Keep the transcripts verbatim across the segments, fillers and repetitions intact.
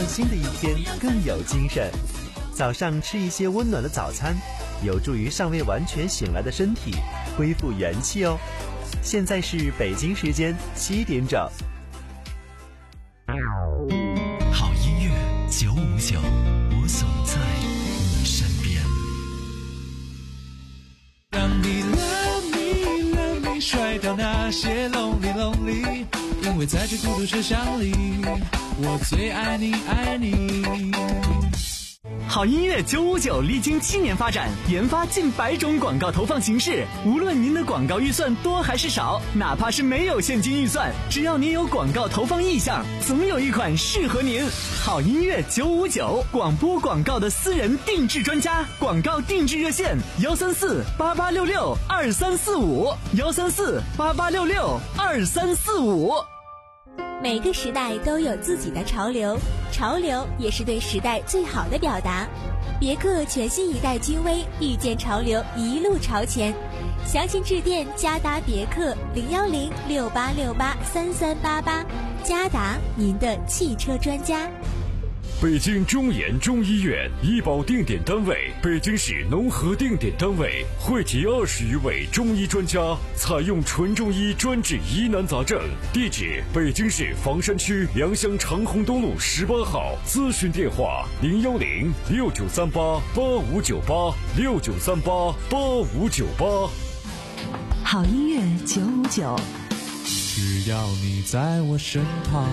新的一天更有精神。早上吃一些温暖的早餐，有助于尚未完全醒来的身体恢复元气哦。现在是北京时间七点整。 好音乐九五九，我总在你身边。 让你 love me love me 甩掉那些 lonely lonely， 因为在这孤独车厢里，我最爱你爱你。 好音乐九五九历经七年发展，研发近百种广告投放形式。无论您的广告预算多还是少，哪怕是没有现金预算，只要您有广告投放意向，总有一款适合您。好音乐九五九，广播广告的私人定制专家，广告定制热线幺三四八八六六二三四五幺三四八八六六二三四五。 每个时代都有自己的潮流，潮流也是对时代最好的表达。别克全新一代君威，遇见潮流，一路朝前。详情致电嘉达别克零幺零六八六八三三八八，嘉达，您的汽车专家。 北京中研中医院医保定点单位，北京市农合定点单位，汇集二十余位中医专家，采用纯中医专治疑难杂症。地址：北京市房山区良乡长虹东路十八号。咨询电话：零幺零六九三八八五九八六九三八八五九八。 好音乐九五九， 只要你在我身旁。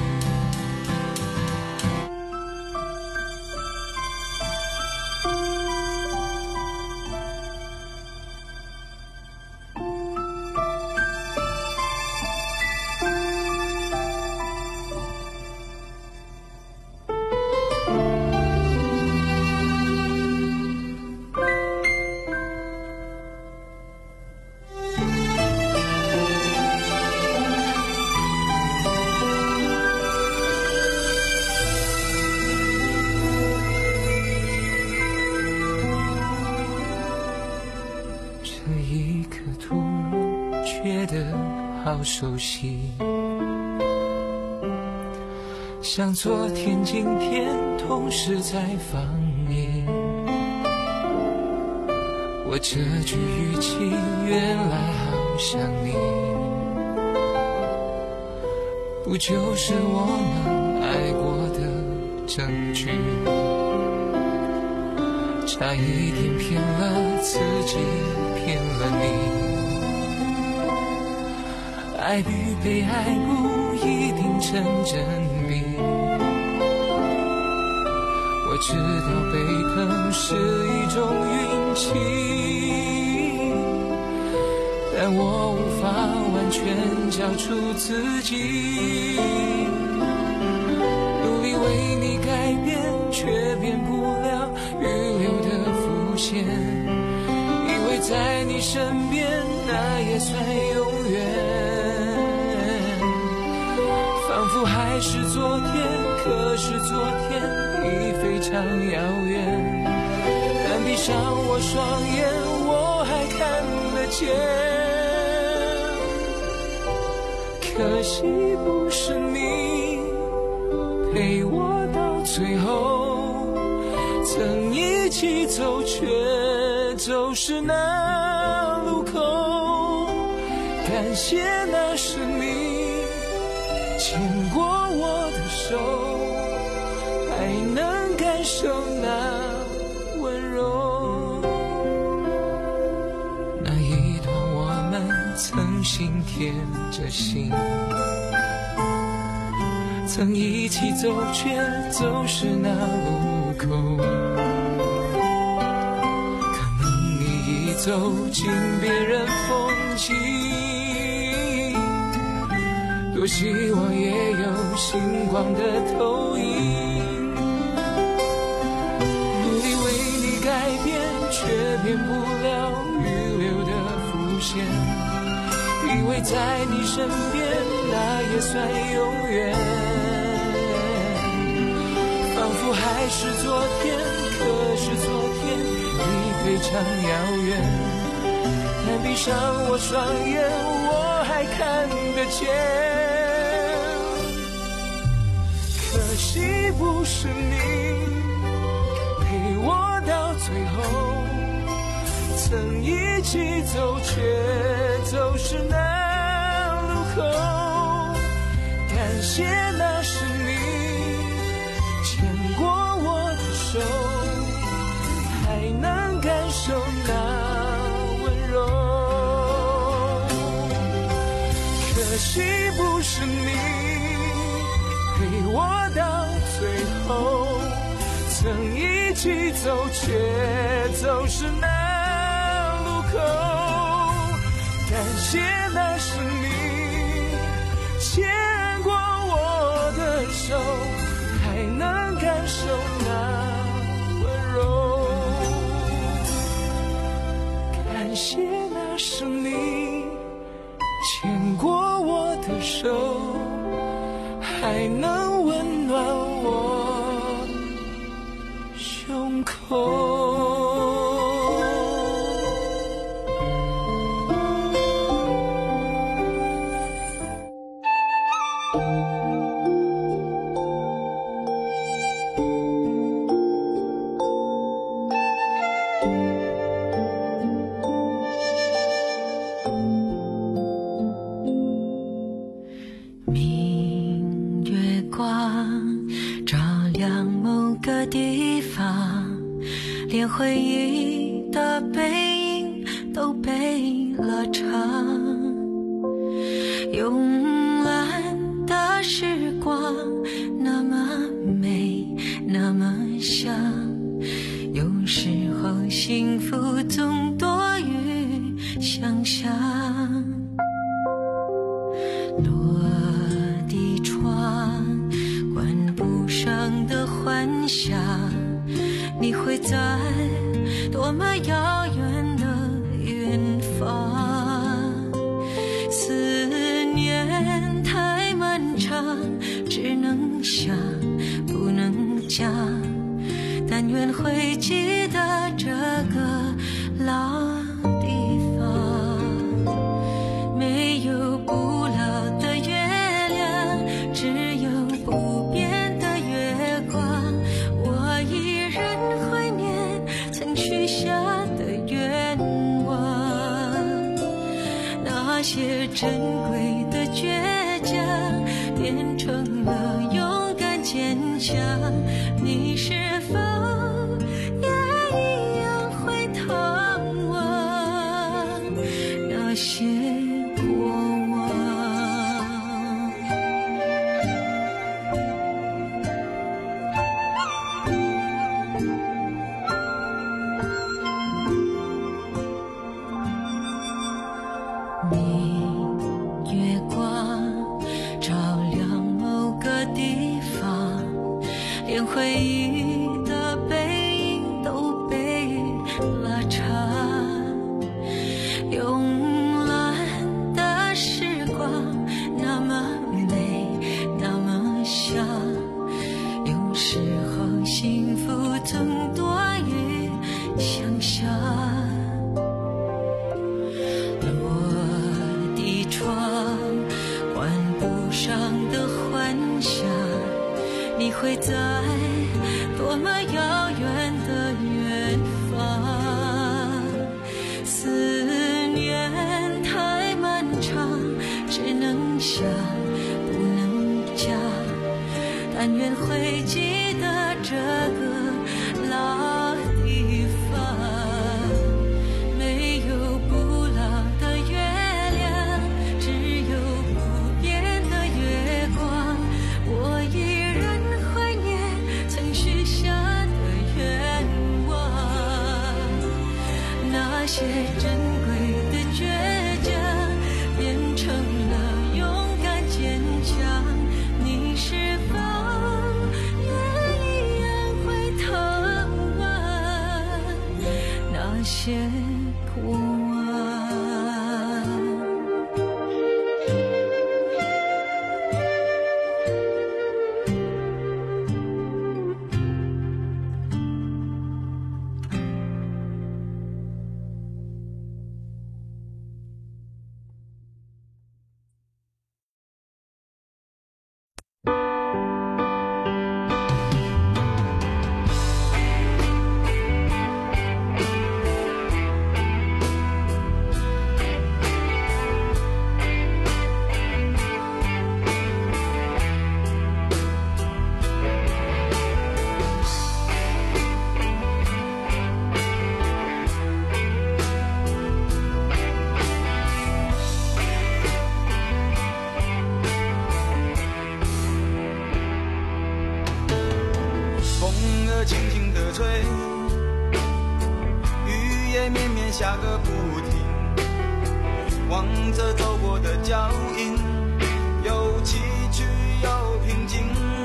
好熟悉，像昨天今天同时在放映。我这句语气原来好像你，不就是我们爱过的证据？差一点骗了自己，骗了你。爱与被爱不一定成正比，我知道被疼是一种运气，但我无法完全交出自己，努力为你改变，却变不了预留的伏线，以为在你身边那也算永远，仿佛还是昨天，可是昨天已非常遥远，但闭上我双眼，我还看得见。可惜不是你陪我到最后，曾一起走却走失那路口，感谢那是你牵过我的手，还能感受那温柔，那一段我们曾心贴着心，曾一起走却走失那路口，可能你已走进别人风景，多希望也有星光的投影，努力为你改变，却变不了预留的伏线，以为在你身边那也算永远，仿佛还是昨天，可是昨天已非常遥远，但闭上我双眼，我还看得见。可惜不是你陪我到最后，曾一起走却走失那路口。感谢那是你牵过我的手，还能感受那温柔。可惜不是你陪我到最后，曾一起走却走失那路口。感谢那是你牵过我的手，还能感受那温柔。感谢那是你牵过我的手，还能温暖我胸口。 明月光照亮某个地方，连回忆的背影都被拉长。慵懒的时光那么美那么香，有时候幸福总多于想象。落地窗关不上的幻想，你会在多么遥远的远方。思念太漫长，只能想不能讲，但愿会记得这个老地方。没有不老的月亮，只有不变的月光。我依然怀念曾许下的愿望，那些珍贵的倔强变成了勇敢坚强。你是否也一样会探望那些过往？明月光照亮某个地方，连回忆的背影都被拉长。慵懒的时光那么美那么香，有时候幸福总多于想象。落地窗关不上的幻想，你会在多么遥远的远方。思念太漫长，只能想不能讲，但愿会记得这个老地方。没有不老的月亮，只有不变的月光。我依然怀念曾许下的绵绵下个不停，望着走过的脚印，有崎岖有平静，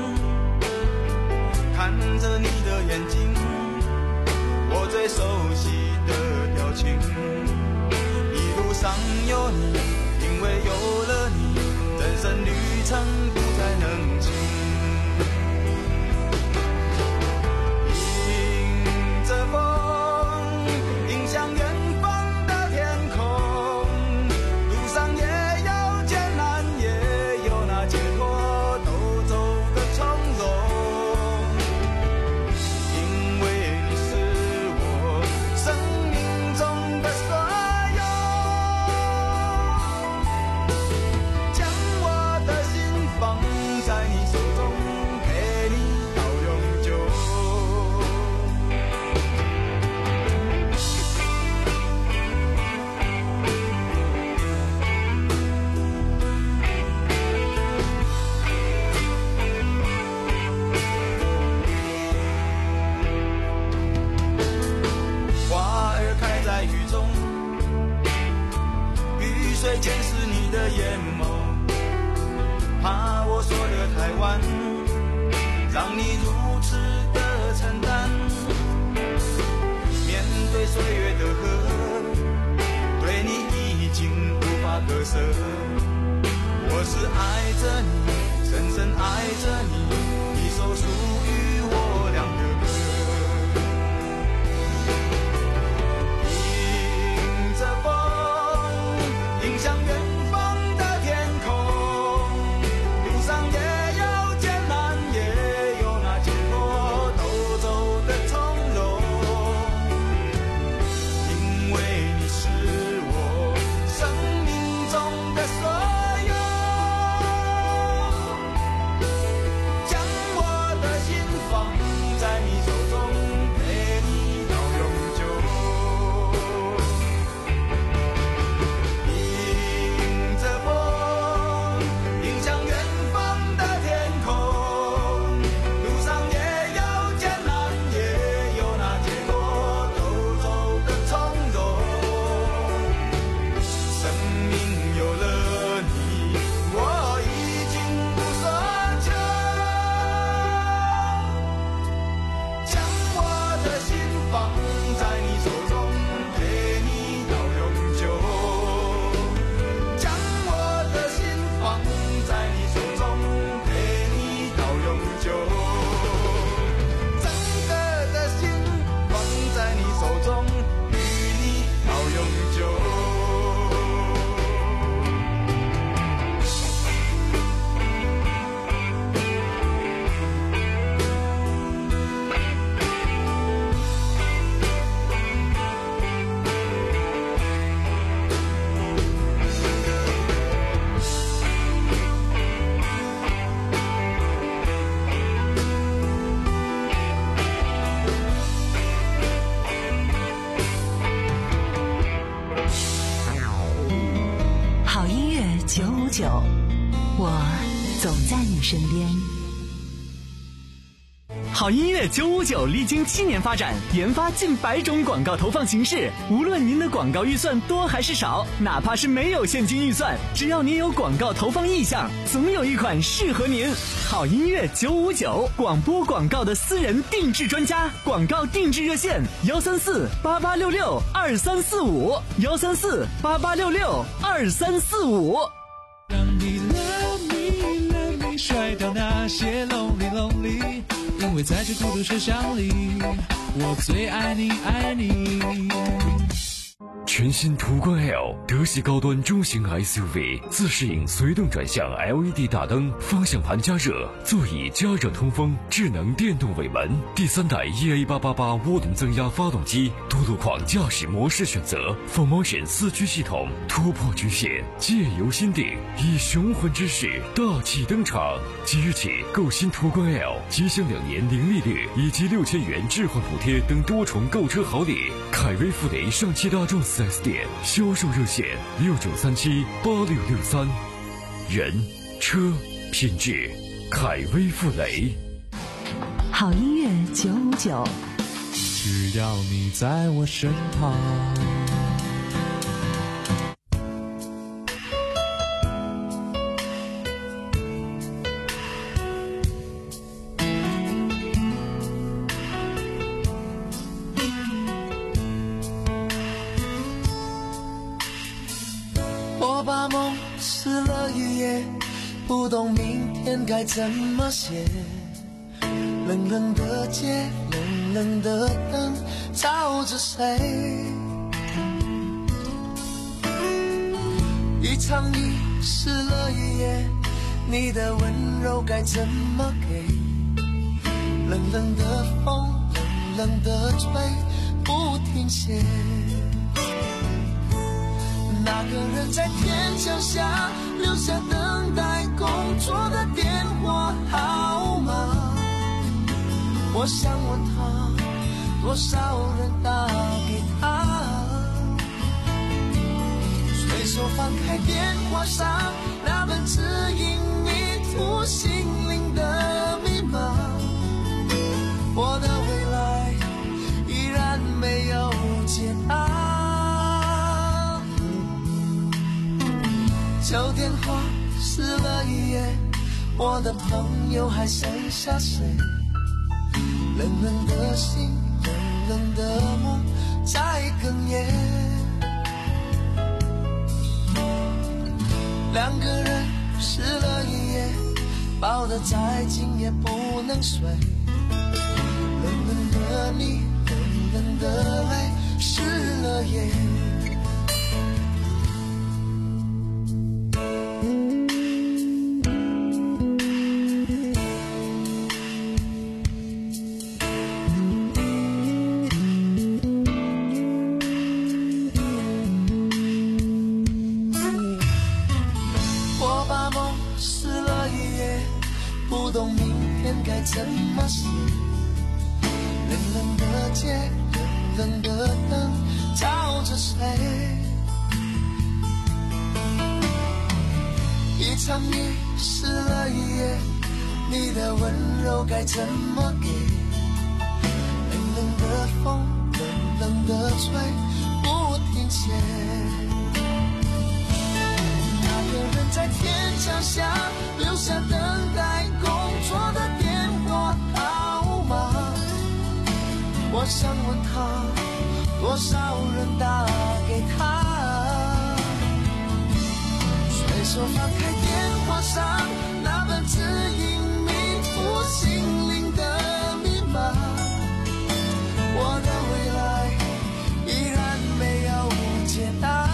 看着你的眼睛，我最熟悉的表情。一路上有你，因为有了你，人生旅程不再能停。迎着风，迎向远方的天空，路上也有艰难，也有那解脱，都走得从容。因为你是我生命中的所有，将我的心放在你手中，陪你到永久。花儿开在雨中，雨水溅湿你的眼眸，怕我说得太晚，让你如此的承担。面对岁月的河，对你已经无法割舍。我是爱着你，深深爱着你，一首属于我俩的歌。迎着风，迎向远方的天空，路上也有艰难，也有那解脱，都走得从容。因为你是我生命中的所有，将我的心放在你手中，陪你到永久。迎着风，迎向远方的天空，路上也有艰难，也有那解脱，都走得从容。生命有了你，我已经无所求，将我的心放在你手中，陪你到永久。将我的心放在你手中，陪你到永久。整个的心放在你手中，与你到永久。 好音乐九五九，我总在你身边。 好音乐九五九历经七年发展，研发近百种广告投放形式。无论您的广告预算多还是少，哪怕是没有现金预算，只要您有广告投放意向，总有一款适合您。好音乐九五九，广播广告的私人定制专家，广告定制热线：幺三四八八六六二三四五，幺三四八八六六二三四五。 让你 love me love me 甩掉那些 lonely lonely， 因为在这孤独车厢里，我最爱你爱你。 全新途观 L 德系高端中型 S U V， 自适应随动转向 L E D 大灯，方向盘加热，座椅加热通风，智能电动尾门，第三代 E A 八八八涡轮增压发动机，多路况驾驶模式选择 ，four motion 四驱系统突破局限，借由心定，以雄浑之势大气登场。即日起购新途观 L， 即享两年零利率以及六千元置换补贴等多重购车好礼。凯威富雷上汽大众四 S 店销售热线六九三七八六六三，人车品质，凯威富雷。 好音乐九五九。 只要你在我身旁。 我把梦撕了一页，不懂明天该怎么写。冷冷的街，冷冷的灯，照着谁？一场雨湿了一夜，你的温柔该怎么给？冷冷的风，冷冷的吹，不停歇。那个人在天桥下留下等待工作的电话号码，我想问他，多少人打给他？随手翻开电话上那本指引迷途心灵的密码，我的未来依然没有解答。旧电话撕了一页，我的朋友还剩下谁？冷冷的心，冷冷的梦在哽咽。两个人湿了一夜，抱得再紧也不能睡。冷冷的你，冷冷的泪湿了夜。怎么写？冷冷的街，冷冷的灯，照着谁？一场雨湿了一夜，你的温柔该怎么给？冷冷的风，冷冷的吹，不停歇。那个人在天桥下留下等待工作的电号码，我想问他，多少人打给他？随手翻开电话上那本指引迷途心灵的密码，我的未来依然没有解答。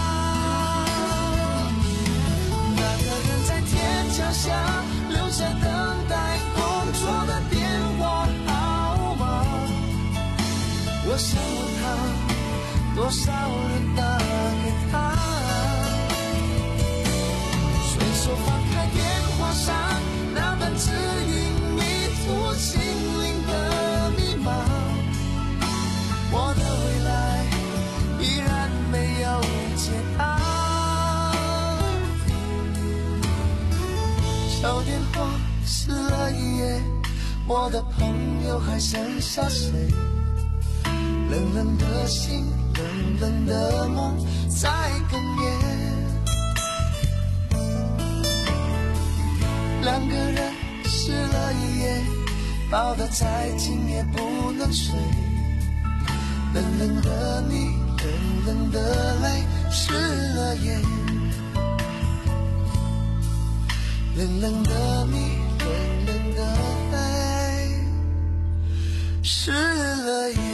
那个人在天桥下留下等待工作的电话号码，我想问他，多少人打给他？随手翻开电话上那本指引迷途心灵的密码，我的未来依然没有解答。小电话撕了一夜，我的朋友还剩下谁？冷冷的心，冷冷的梦在哽咽。两个人湿了一夜，抱得再紧也不能睡。冷冷的你，冷冷的泪湿了夜。冷冷的你，冷冷的泪湿了夜。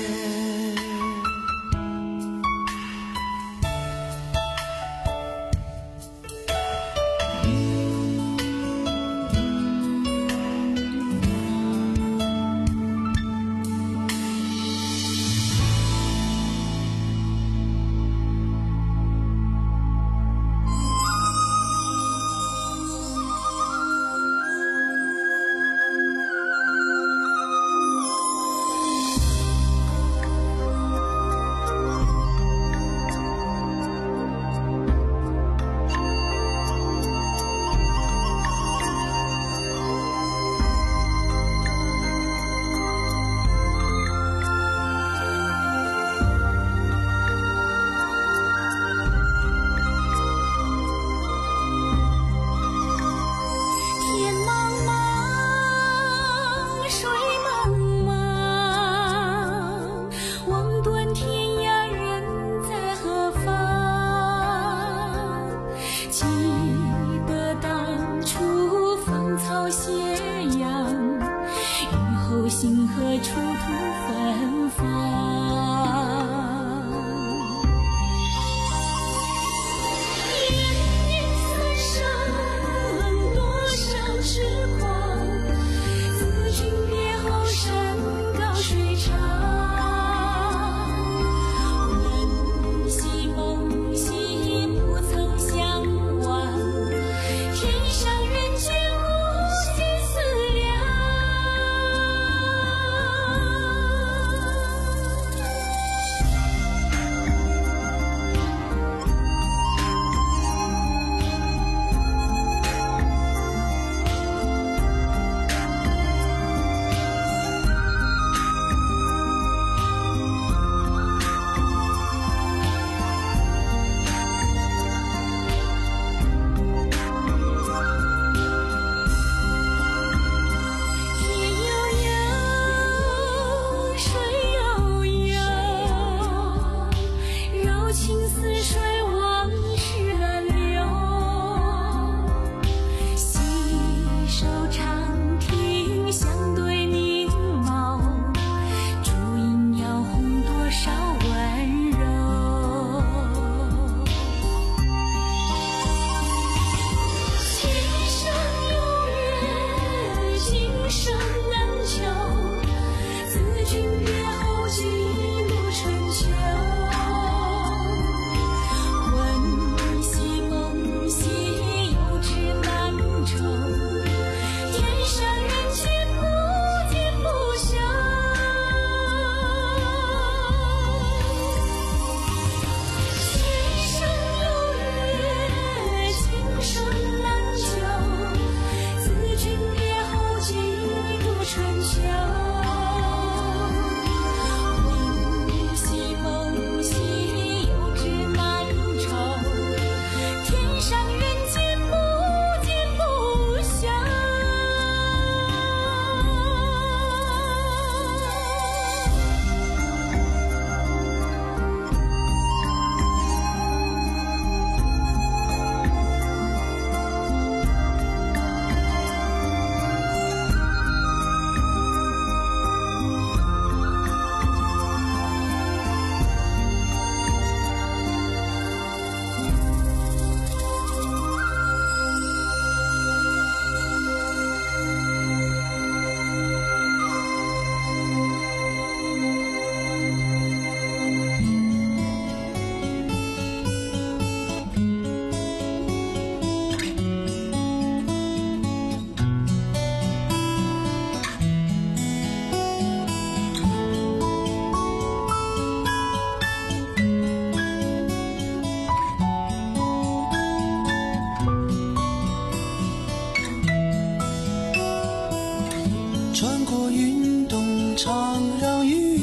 过云动常让雨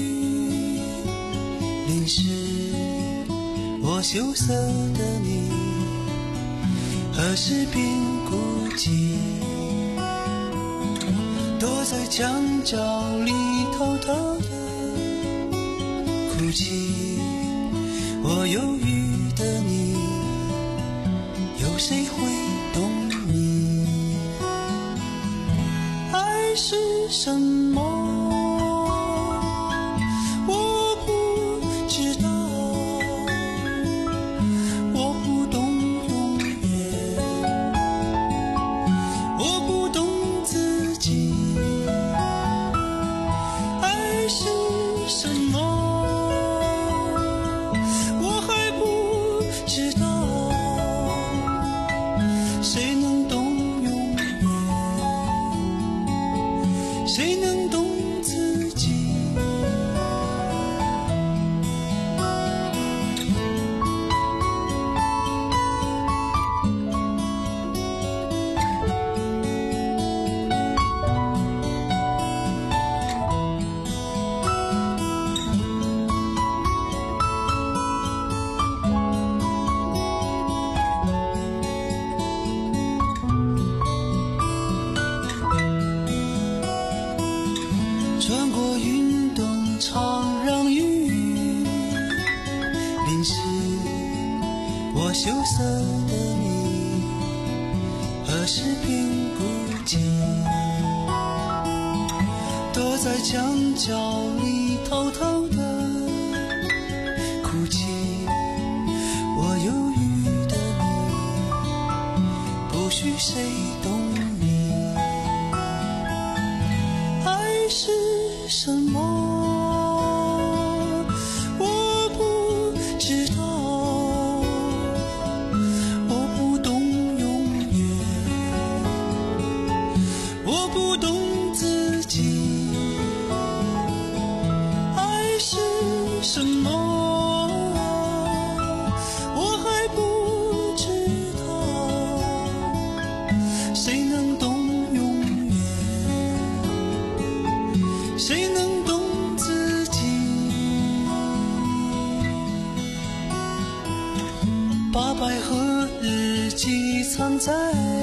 淋湿我羞涩的你，何时变孤寂？躲在墙角里偷偷的哭泣，我忧郁的你，有谁会懂你？爱是什么？我不知道，我不懂永远，我不懂自己。爱是什么？我还不知道，谁能懂永远？谁能懂自己？穿过云动常让雨淋湿我羞涩的你，何时变孤寂？躲在墙角里偷偷的哭泣，我忧郁的你，不许谁懂你。爱是什么？我不知道，我不懂永远，我不懂自己。爱是什么？我还不知道，谁能懂永远？谁能懂自己？把百合日记藏在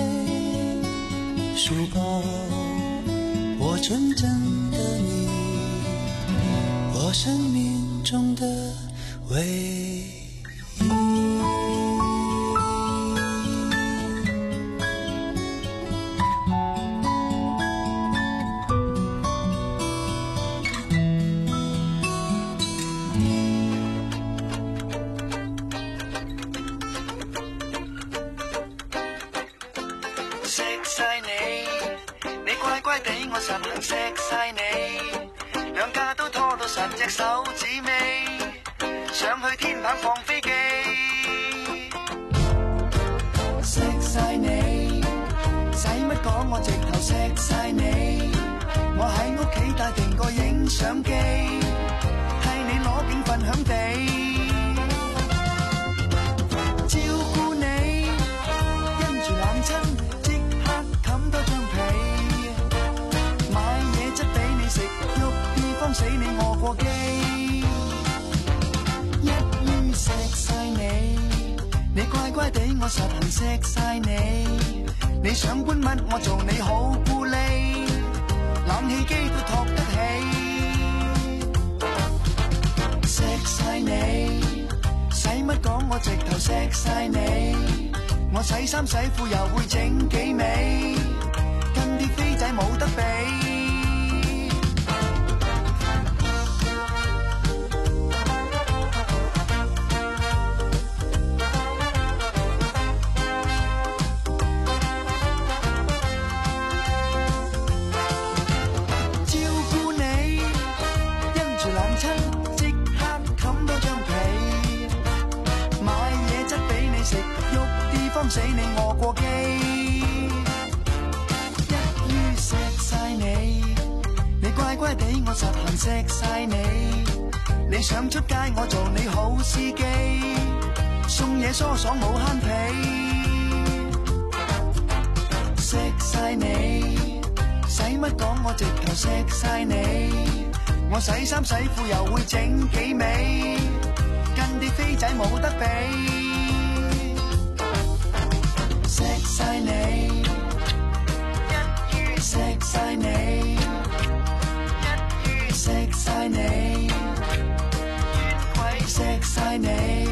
书包，我纯真的你，我生命中的唯一。 錫晒你，你乖乖地我實行錫晒你，兩家都拖到實隻手指尾，上去天棚放飛機。錫晒你，使乜講我直頭錫晒你，我喺屋企帶定個影相機，替你攞景分享地。死你餓過機，一於錫晒你，你乖乖地我實行錫晒你，你想搬乜我做你好咕喱，冷氣機都托得起。錫晒你，使乜講我直頭錫晒你，我洗衫洗褲又會整幾味，跟啲飛仔冇得比。死你餓過機，一於錫晒你，你乖乖地我實行錫晒你，你想出街我做你好司機，送嘢疏爽冇慳皮。錫晒你，使乜講，我直頭錫晒你。我洗衫洗褲又會整幾味，跟啲飛仔冇得比。錫晒你，一於錫晒你，一於錫晒你，越鬼錫晒你。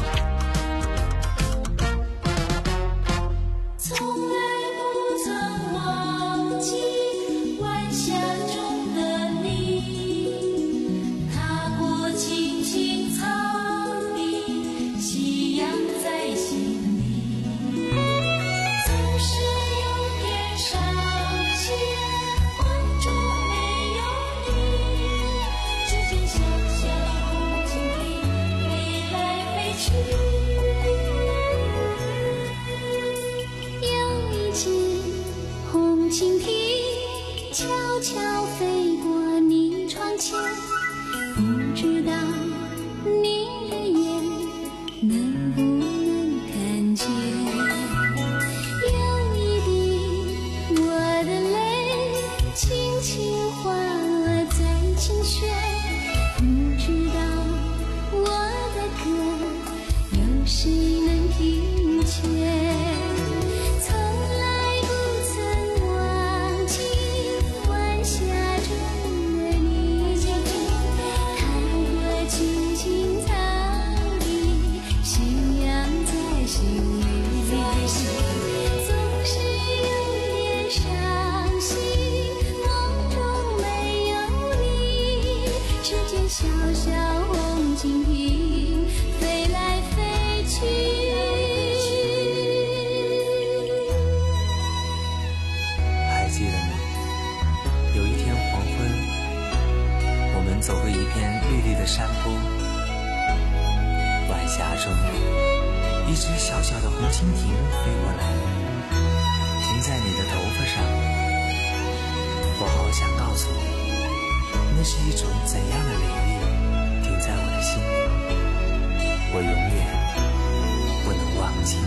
一只小小的红蜻蜓飞过来，停在你的头发上。我好想告诉你，那是一种怎样的美丽，停在我的心里，我永远不能忘记。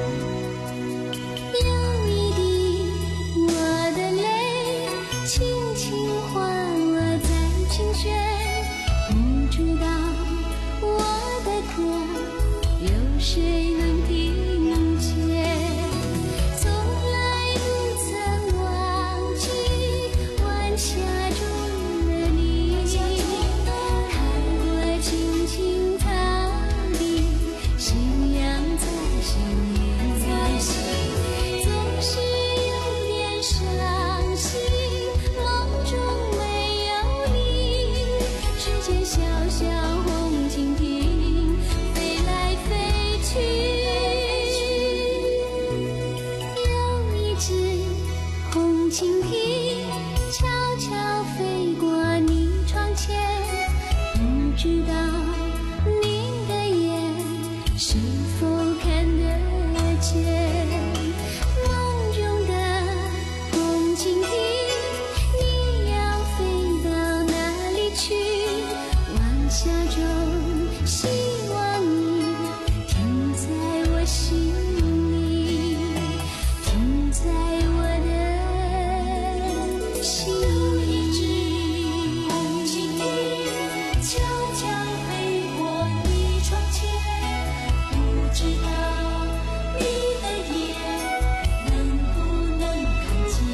有一滴我的泪，轻轻滑落在琴弦，不知道我的歌有谁能听见，从来不曾忘记晚霞中的你，看过青青草地，信仰在心里，总是有点伤心，梦中没有你，世间小小红蜻蜓飞来飞去，有一只红蜻蜓悄悄飞过你窗前，不知道你的眼是否看得见，梦中的红蜻蜓，你要飞到哪里去？晚霞中希望你停在我心里，停在我的心里。红蜻蜓悄悄飞过你窗前，不知道你的眼能不能看见，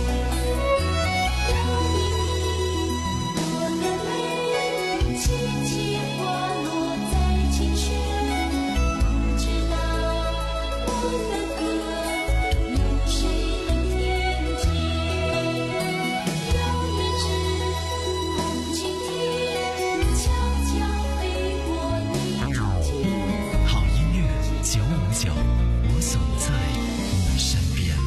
有一滴我的泪轻轻滑落在琴弦，不知道我的歌有谁能听见，有一只红蜻蜓悄悄飞过你窗前。 好音乐九五九，我总在你身边。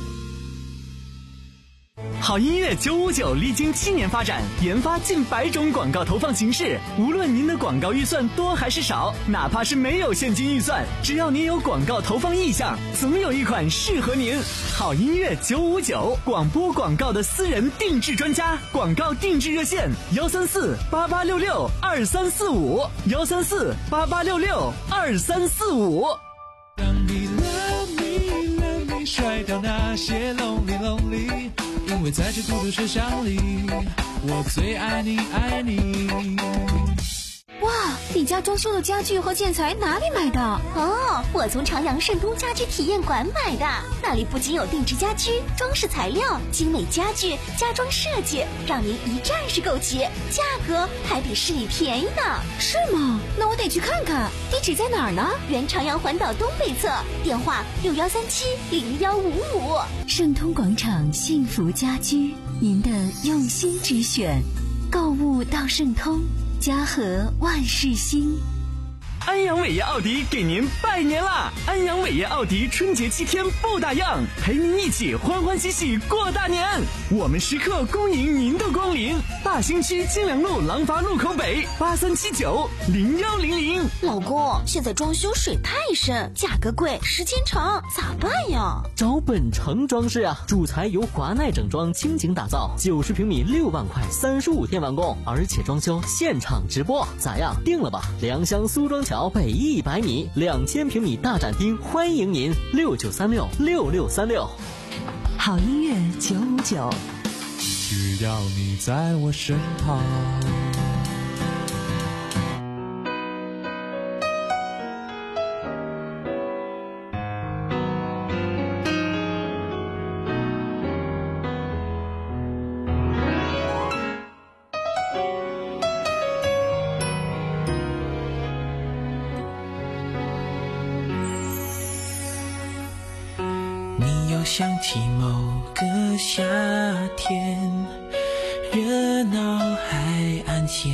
好音乐九五九历经七年发展，研发近百种广告投放形式。无论您的广告预算多还是少，哪怕是没有现金预算，只要您有广告投放意向，总有一款适合您。好音乐九五九，广播广告的私人定制专家，广告定制热线：幺三四八八六六二三四五，幺三四八八六六二三四五。 当你 love me love me 甩掉那些 lonely lonely， 因为在这孤独车厢里，我最爱你爱你。 哇，你家装修的家具和建材哪里买的？哦，我从朝阳盛东家居体验馆买的。那里不仅有定制家居、装饰材料、精美家具、家装设计，让您一站式购齐，价格还比市里便宜呢。是吗？那我得去看看。地址在哪儿呢？原朝阳环岛东北侧，电话六幺三七零幺五五。 盛通广场幸福家居，您的用心之选。购物到盛通，家和万事兴。 安阳伟业奥迪给您拜年啦！安阳伟业奥迪春节七天不打烊，陪您一起欢欢喜喜过大年。我们时刻恭迎您的光临。大兴区金良路廊坊路口北八三七九零幺零零。 老公，现在装修水太深，价格贵，时间长，咋办呀？ 找本城装饰啊，主材由华奈整装倾情打造，九十平米六万块，三十五天完工，而且装修现场直播，咋样？定了吧？良乡苏庄桥北一百米，两千平米大展厅，欢迎您六九三六六六三六。 好音乐九五九， 只要你在我身旁。 想起某个夏天，热闹海岸线，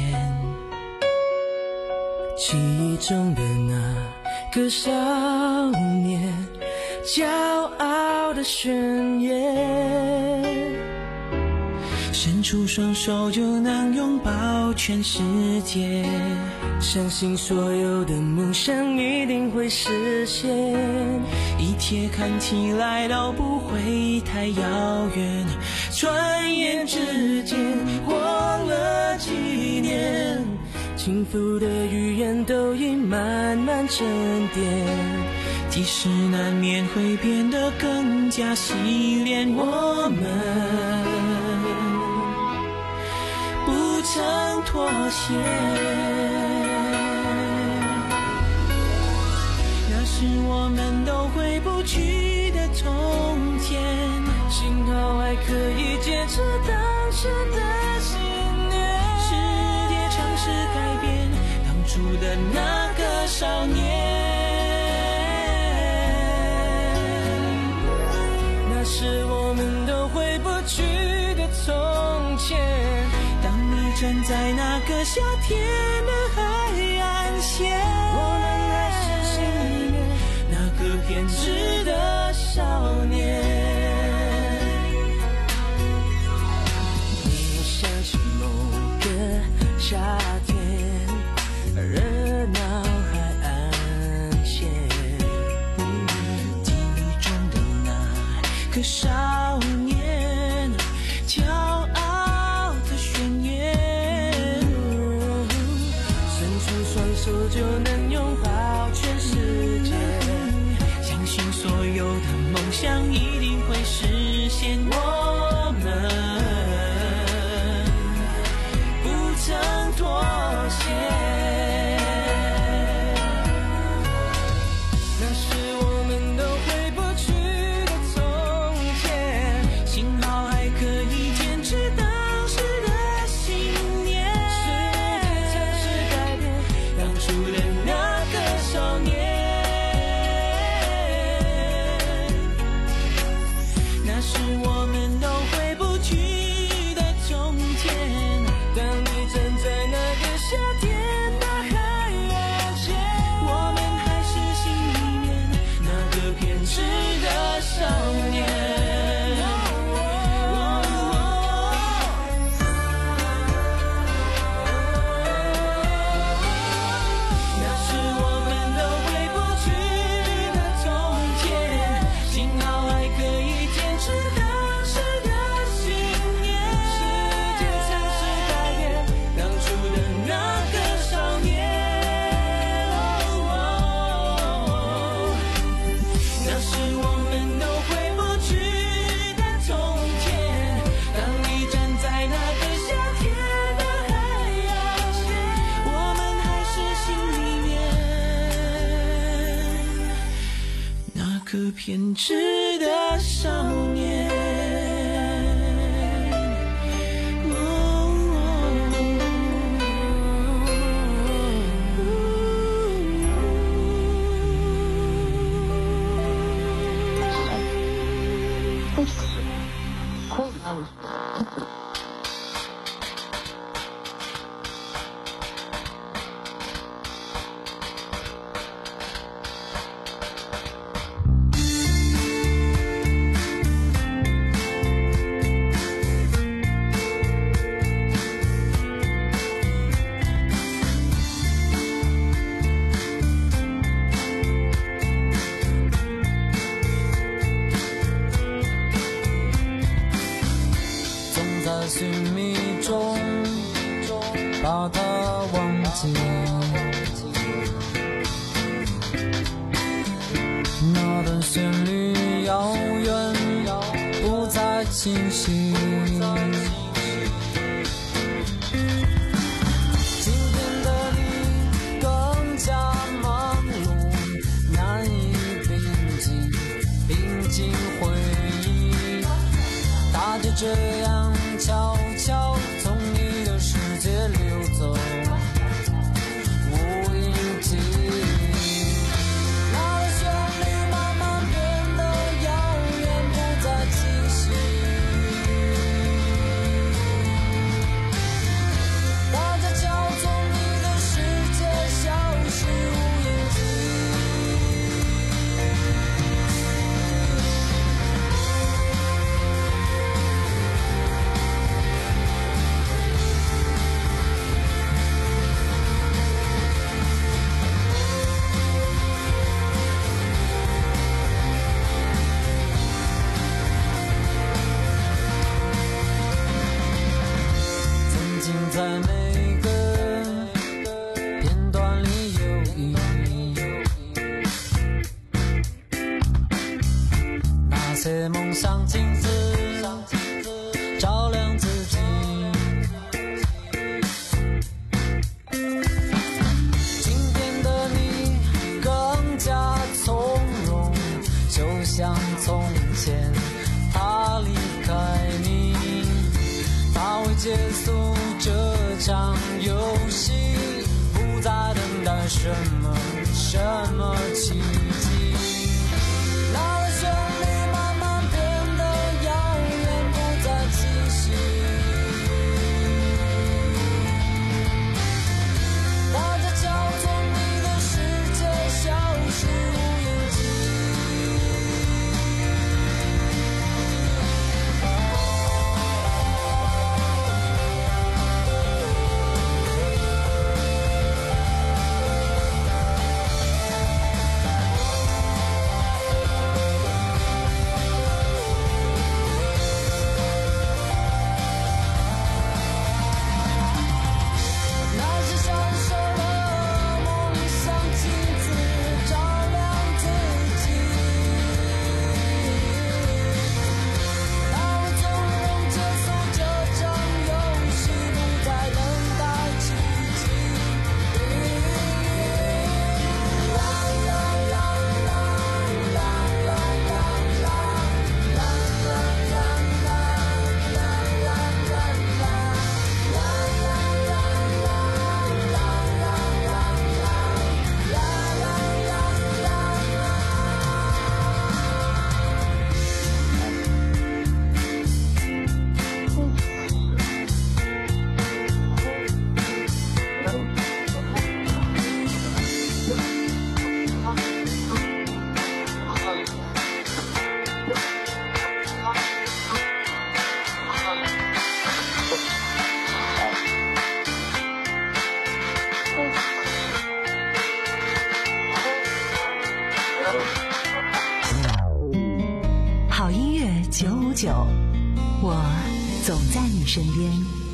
记忆中的那个少年，骄傲的宣言，伸出双手就能拥抱全世界，相信所有的梦想一定会实现，一切看起来都不会太遥远，转眼之间过了几年，幸福的语言都已慢慢沉淀，即使难免会变得更加洗练，我们不曾妥协，那是我们都回不去的从前，幸好还可以坚持当时的信念，世界尝试改变当初的那个少年，那是我们都回不去的从前，当你站在那个夏天的海岸线，我们还是心里面那个偏执的少年。你想起某个夏天，热闹海岸线，记忆中的那个少年，骄傲的宣言，伸出双手就能拥抱全世界，相信所有的梦想一定会实现，我们不曾妥协，那是我们都回不去的从前，幸好还可以坚持当时的信念，世界尝试改变当初的那个少年， 偏执的少年。 寻觅中把它忘记，那段旋律遥远不再清晰，今天的你更加忙碌，难以平静平静回忆，它就这样悄悄从你的世界流走，无影迹。那个旋律慢慢变得遥远，不再清晰。它悄悄从你的世界消失无影迹。在每个片段里有意义，那些梦想镜子照亮自己，今天的你更加从容，就像从前他离开你，他会结束这场游戏，不再等待什么什么奇迹。那个旋律慢慢变得遥远，不再清晰。它悄悄从你的世界消失无影迹。 好音乐九五九，我总在你身边。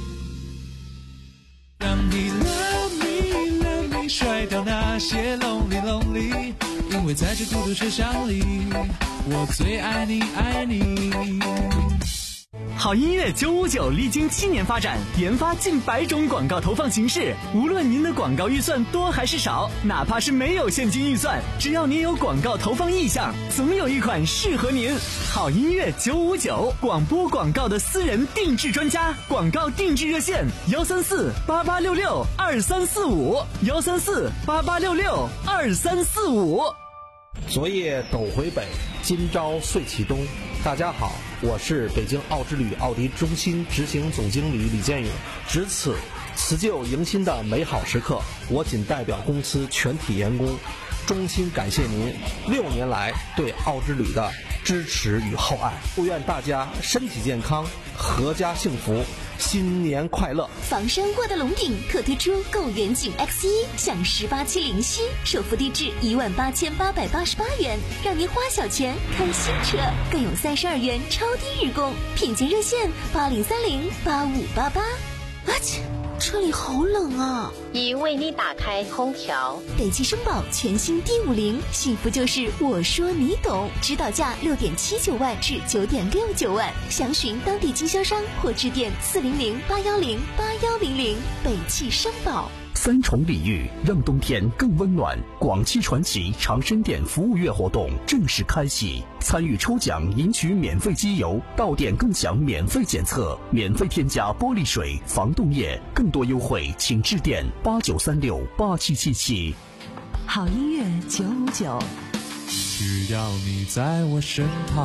让你 love me love me 甩掉那些 lonely lonely， 因为在这孤独车厢里，我最爱你爱你。 好音乐九五九历经七年发展，研发近百种广告投放形式。无论您的广告预算多还是少，哪怕是没有现金预算，只要您有广告投放意向，总有一款适合您。好音乐九五九，广播广告的私人定制专家，广告定制热线：幺三四八八六六二三四五，幺三四八八六六二三四五。 昨夜斗回北，今朝岁启东。大家好，我是北京奥之旅奥迪中心执行总经理李建勇。值此辞旧迎新的美好时刻，我仅代表公司全体员工，衷心感谢您六年来对奥之旅的支持与厚爱。祝愿大家身体健康，阖家幸福，新年快乐！ 房山沃的龙顶特推出购远景 X 一享十八期零息，首付低至一万八千八百八十八元，让您花小钱看新车，更有三十二元超低日供，品鉴热线八零三零八五八八。啊切！车里好冷啊！ 已为你打开空调。 北汽绅宝全新 D 五零，幸福就是我说你懂，指导价六点七九万至九点六九万，详询当地经销商或致电四零零八幺零八幺零零。北汽绅宝。 三重礼遇，让冬天更温暖。广汽传祺长生店服务月活动正式开启，参与抽奖赢取免费机油，到店更享免费检测，免费添加玻璃水、防冻液，更多优惠请致电八九三六八七七七。 好音乐九五九， 只要你在我身旁。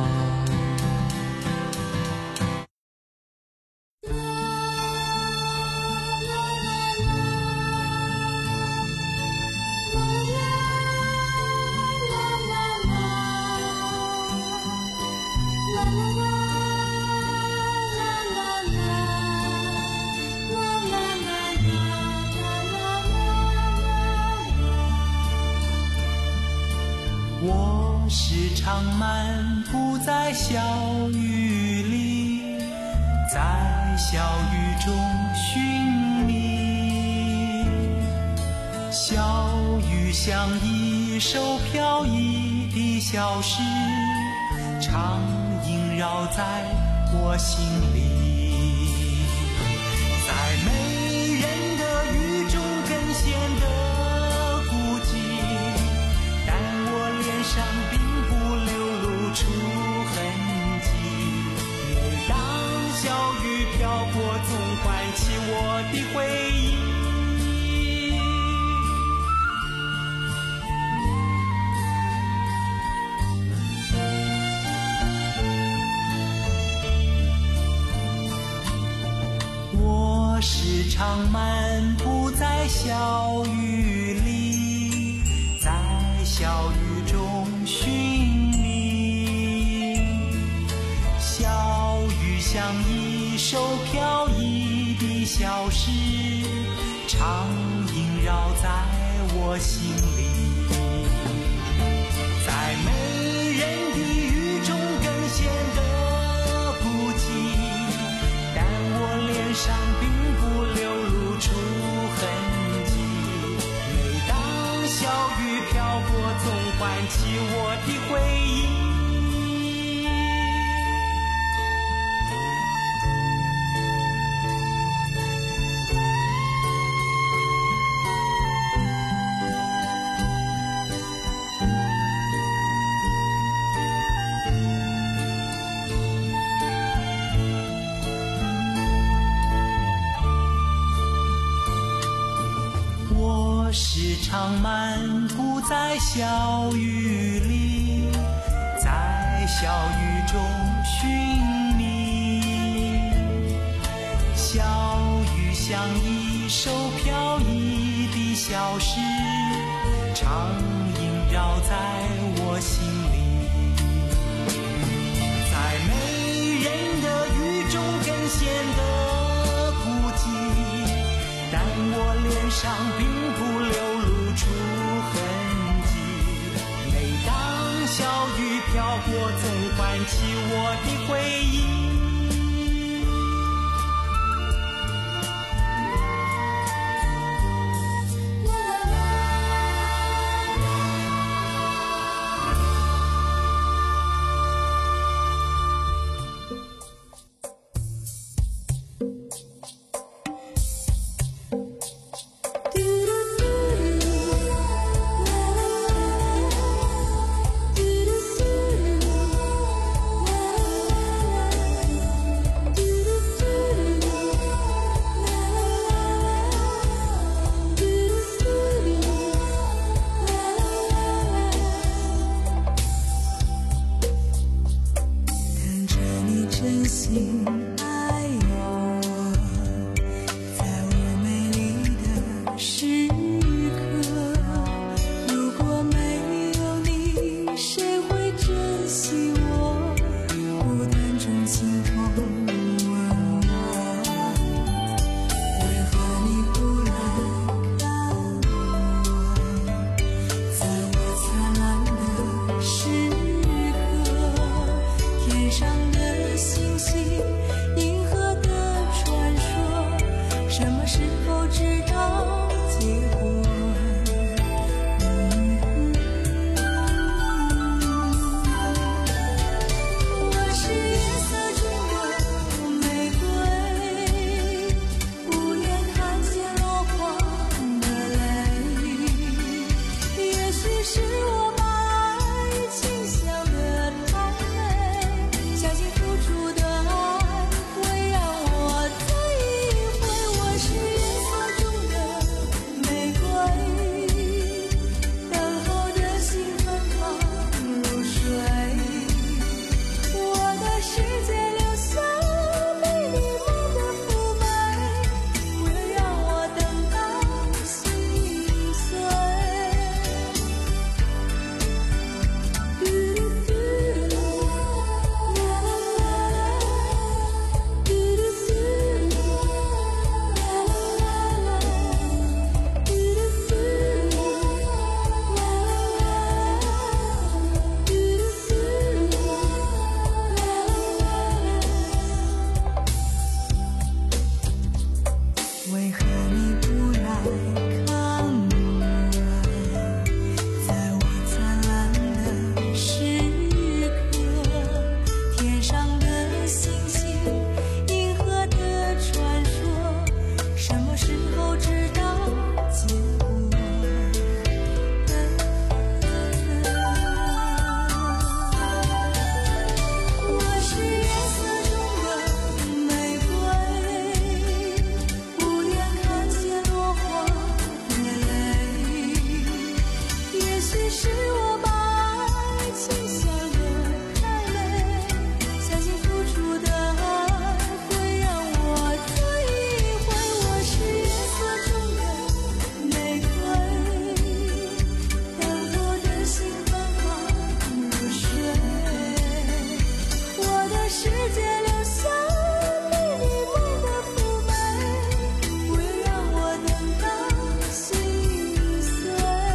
我时常漫步在小雨里，在小雨中寻觅，小雨像一首飘逸的小诗，常萦绕在我心里。在没人的雨中更显得孤寂，但我脸上并不流露出痕迹。每当小雨飘过，总唤起我的回忆。我时常漫步在小雨里，在小雨中寻觅，小雨像一首飘逸的小诗，常萦绕在我心里。在没人的雨中更显得孤寂，但我脸上并不流露出痕迹。每当小雨飘过，总唤起我的回忆。我时常漫步在小雨里，在小雨中寻觅，小雨像一首飘逸的小诗，常萦绕在我心里。在没人的雨中更显得孤寂，但我脸上并不流露出痕迹。每当小雨飘过，总唤起我的回忆。 真心爱我，在我美丽的时刻。如果没有你，谁会珍惜我？孤单中心痛问我，为何你不来看我？在我灿烂的时刻，天上的星星，银河的传说，什么时候知道结果？我是夜色中的玫瑰，不愿看见落花的泪。也许是我把爱情想得太美，相信付出的爱会让我醉一回。我是夜色中的玫瑰，等候的心芬芳如水。我的世界留下美丽梦的妩媚，不愿让我等到心已碎。为何你不来看我？在我灿烂的时刻，天上的星星，银河的传说，什么时候知道结果？我是夜色中的玫瑰，不愿看见落花的泪。也许是我把爱情想得太美，相信付出的爱会让我醉一回。我是夜色中的玫瑰，等候的心芬芳如水。我的世界留下美丽梦的妩媚，不愿让我等到心已碎。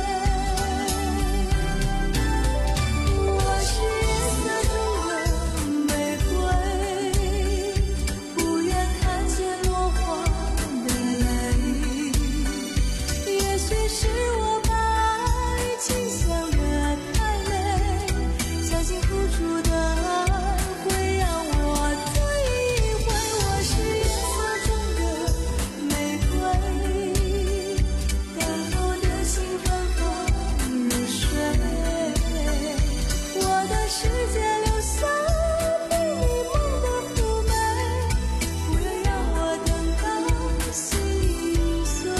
我是夜色中的玫瑰，不愿看见落花的泪。也许是我把爱情想得太美，相信付出的爱会让我醉一回。我是夜色中的玫瑰，等候的心芬芳如水。我的世界留下美丽梦的妩媚，不愿让我等到心已碎。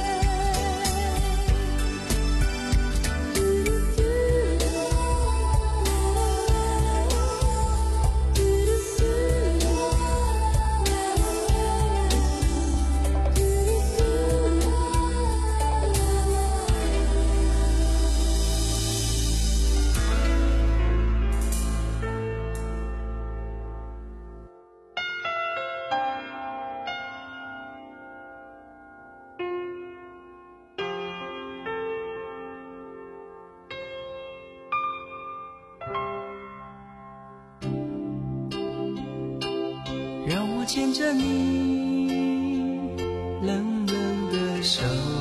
让我牵着你冷冷的手，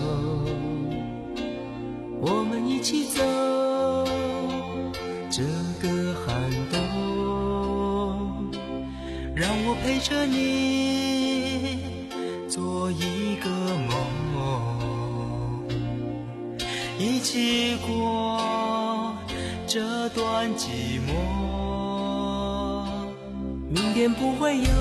我们一起走这个寒冬。让我陪着你做一个梦，一起过这段寂寞。明天不会有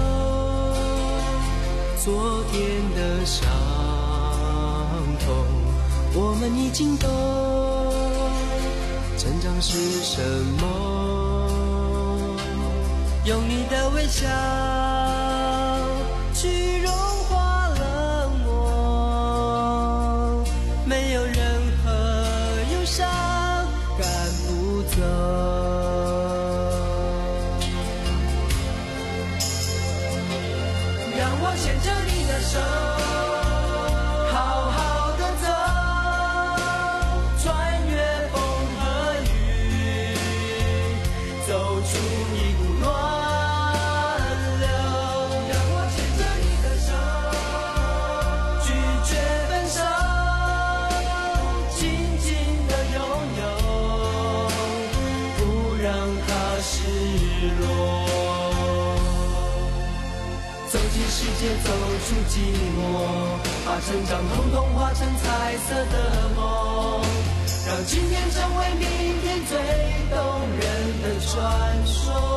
昨天的伤痛，我们已经懂成长是什么。 用你的微笑去融化冷漠，没有任何忧伤赶不走。让我牵着你的手，好好的走，穿越风和雨，走出一股暖流。让我牵着你的手，拒绝分手，紧紧的拥有，不让它失落。走进世界，走出寂寞，把成长统统化成彩色的梦，让今天成为明天最动人的传说。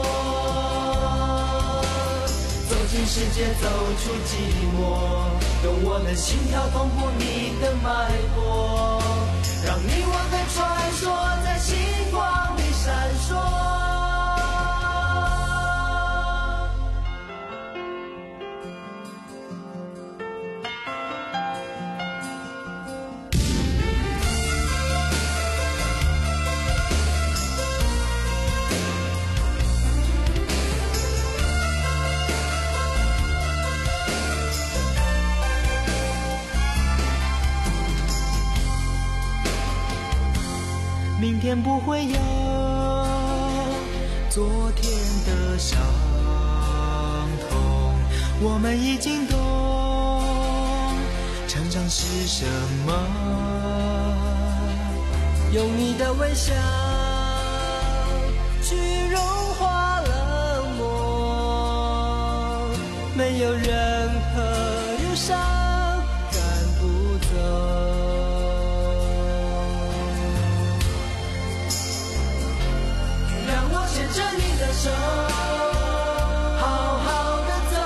走进世界，走出寂寞，用我的心跳同步你的脉搏，让你我的传说在星光里闪烁。明天不会有昨天的伤痛，我们已经懂成长是什么。用你的微笑去融化冷漠，没有任何忧伤赶不走。牵着你的手，好好的走，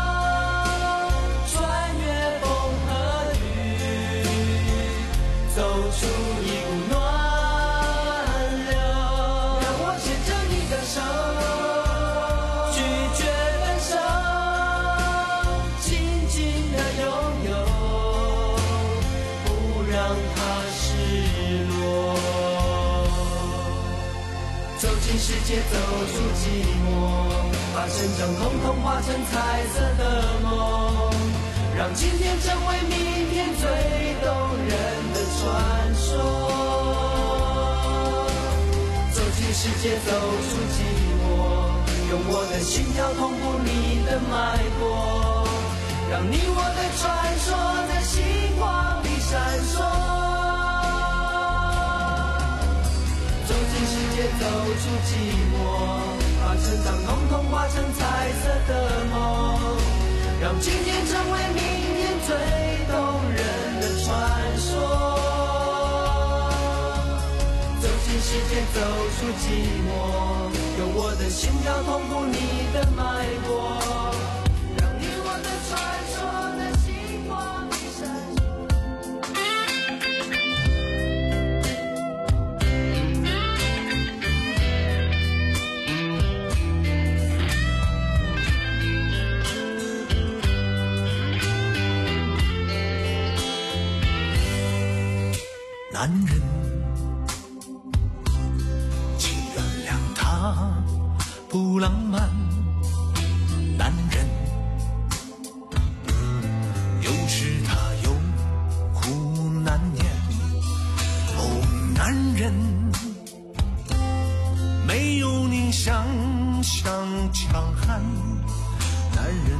穿越风和雨，走出一股暖流。让我牵着你的手，拒绝分手，紧紧的拥有，不让它失落。走进世界，走出寂寞，把成长统统化成彩色的梦，让今天成为明天最动人的传说。走进世界，走出寂寞，用我的心跳同步你的脉搏，让你我的传说在星光里闪烁。走进世界，走出寂寞，把成长统统化成彩色的梦，让今天成为明天最动人的传说。走进世界，走出寂寞，用我的心跳同步你的脉搏，让你我的传说在星光里闪烁。 男人，请原谅他不浪漫。男人，有时他有苦难言。哦，男人，没有你想象强悍。男人，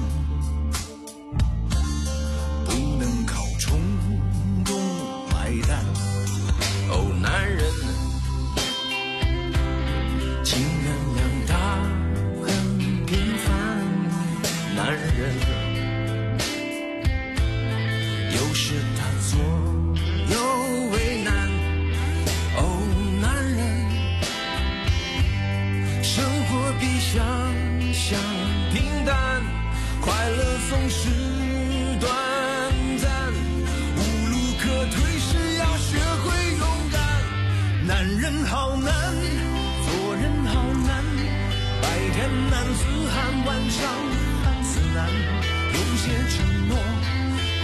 不能靠冲动买单。哦，男人，请原谅他很平凡。男人，有时他左右为难。哦，男人，生活比想象平淡，快乐总是短暂，无路可退时要学会勇敢。男人好难，做人好难，白天难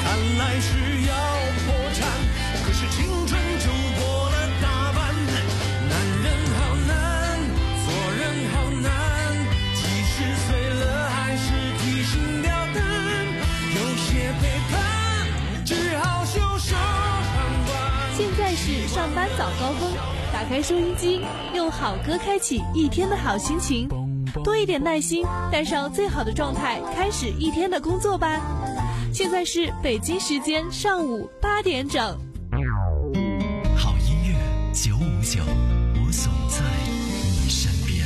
看来是要破产，可是青春就过了大半。男人好难，做人好难，即使碎了还是提心吊胆，有些背叛只好袖手旁观。 现在是上班早高峰，打开收音机，用好歌开启一天的好心情，多一点耐心，带上最好的状态，开始一天的工作吧。现在是北京时间上午八点整。 好音乐九五九，我总在你身边。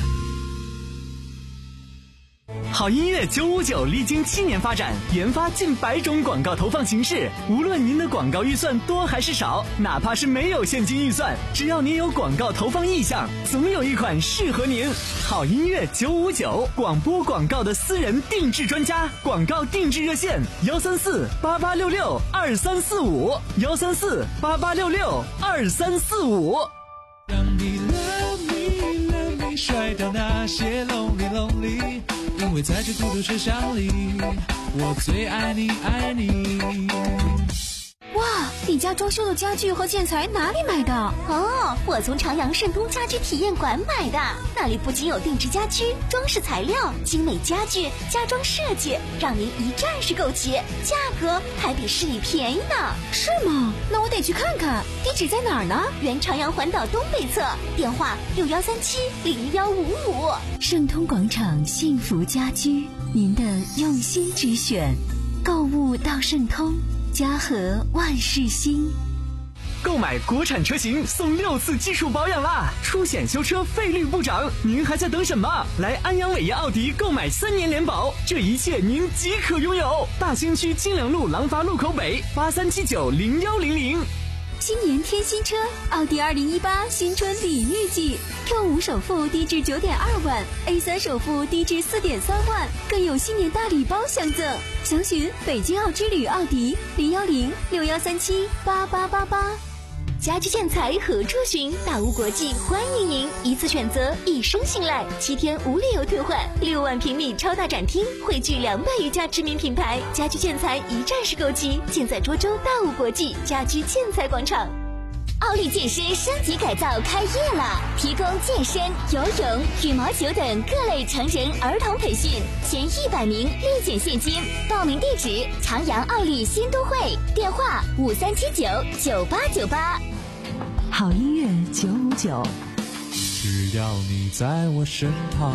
好音乐九五九历经七年发展，研发近百种广告投放形式。无论您的广告预算多还是少，哪怕是没有现金预算，只要您有广告投放意向，总有一款适合您。好音乐九五九，广播广告的私人定制专家，广告定制热线幺三四八八六六二三四五幺三四八八六六二三四五。 让你 love me love me 甩掉那些 lonely lonely， 因为在这孤独车厢里，我最爱你爱你。 哇，你家装修的家具和建材哪里买的？哦，我从长阳盛通家居体验馆买的。那里不仅有定制家居、装饰材料、精美家具、家装设计，让您一站式购齐，价格还比市里便宜呢。是吗？那我得去看看。地址在哪儿呢？原长阳环岛东北侧，电话六幺三七零幺五五。盛通广场幸福家居，您的用心之选。购物到盛通，家和万事兴。 购买国产车型送六次技术保养啦，出险修车费率不涨，您还在等什么？来安阳伟业奥迪购买三年联保，这一切您即可拥有。大兴区金良路廊坊路口北八三七九零幺零零。 新年添新车，奥迪二零一八新春礼遇季 ，Q 五首付低至九点二万 ，A 三首付低至四点三万，更有新年大礼包相赠。详询北京奥之旅奥迪零幺零六幺三七八八八八。家居建材何处寻？大屋国际欢迎您，一次选择，一生信赖，七天无理由退换，六万平米超大展厅，汇聚两百余家知名品牌，家居建材一站式购齐，尽在涿州大屋国际家居建材广场。奥利健身升级改造开业了，提供健身、游泳、羽毛球等各类成人儿童培训，前一百名立减现金。报名地址：长阳奥利新都会，电话五三七九九八九八。 好音乐九五九， 只要你在我身旁。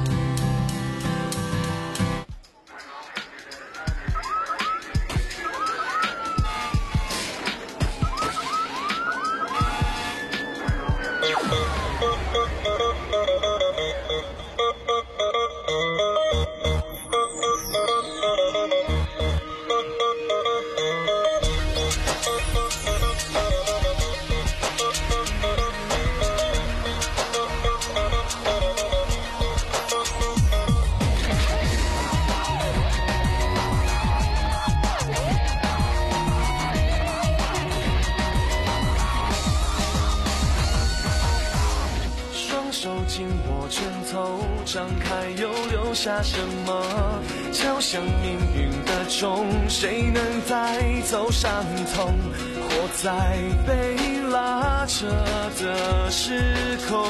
紧握拳头，张开又留下什么？敲响命运的钟，谁能带走伤痛？活在被拉扯的时空，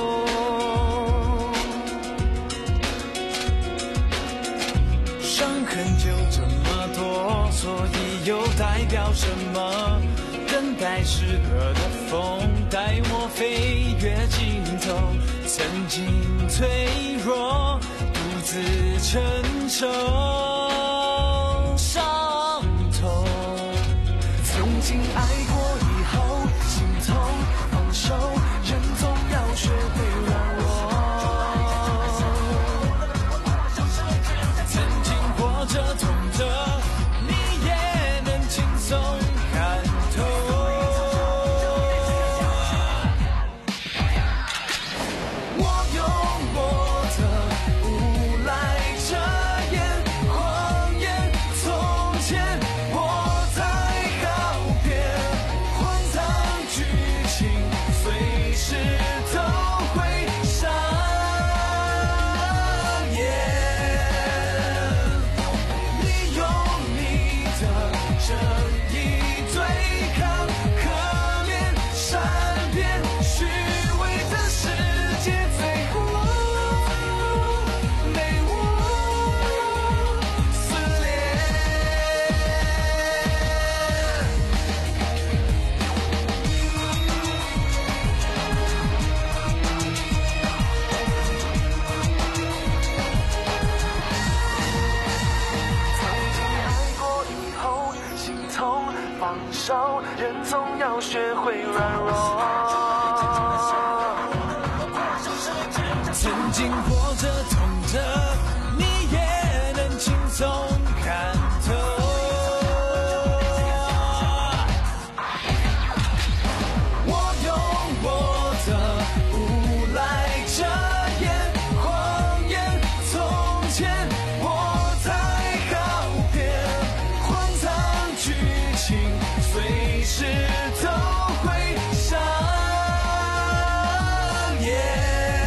伤痕就这么多，所以又代表什么？等待适合的风，带我飞越尽头。曾经脆弱，独自承受伤痛。曾经爱过以后，心痛放手，人总要学会软弱。曾经活着痛着，你也能轻松看透。我用我的无赖遮掩会软弱。曾经活着痛着，你也能轻松看透。我用我的无赖遮掩谎言，从前我太好骗，荒唐剧情随时都会上演。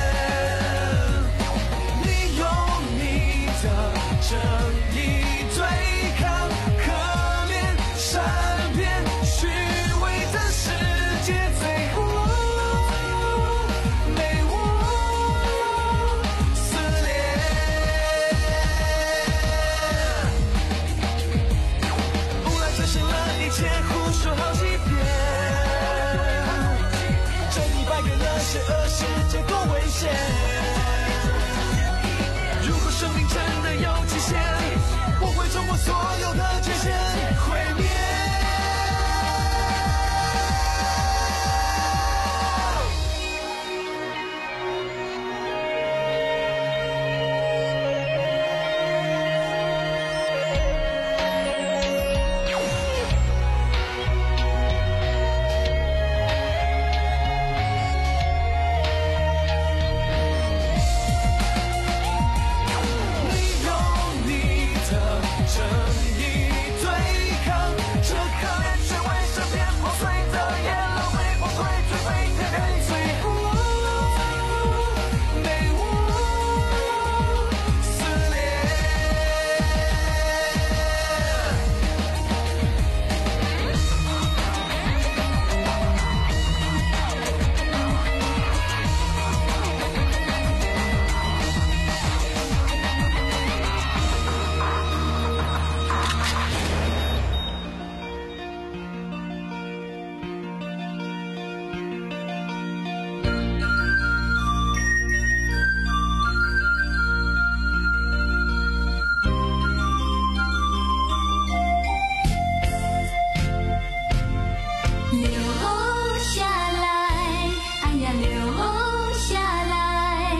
你用你的正义对抗可怜善变虚伪的世界，最后被我撕裂。无赖展现了一切，胡说好几遍，正义败给了邪恶，世界多危险。如果生命真的有极限，我会冲破所有的界限，毁灭。你用你的正义对抗这可怜却为身边破碎的野狼，被破碎摧毁的人，最后被我撕裂。 留下来，哎呀，留下来，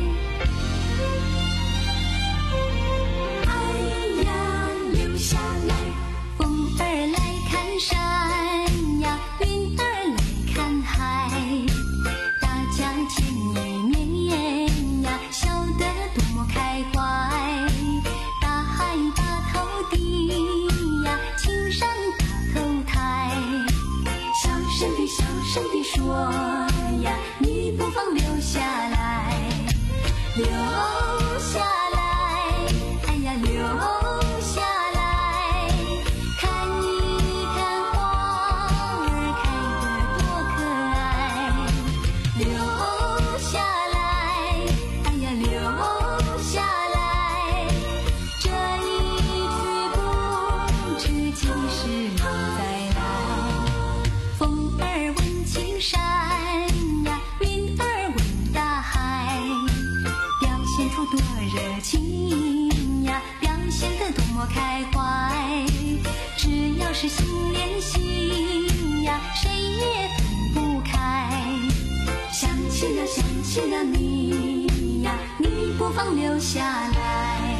哎呀，留下来。风儿来看山呀，云儿来看海，大家见一面呀，笑得多么开怀。大海大头地呀，青山大头台。小声地小声地说呀，你不妨留下来，留下来，哎呀，留下来，看一看花儿开得多可爱，留下来，哎呀，留下来，这一去不知几时再来。风儿吻青山呀，云儿吻大海，表现出多热情呀，表现得多么开怀。只要是心连心呀，谁也分不开。想起了想起了你呀，你不妨留下来。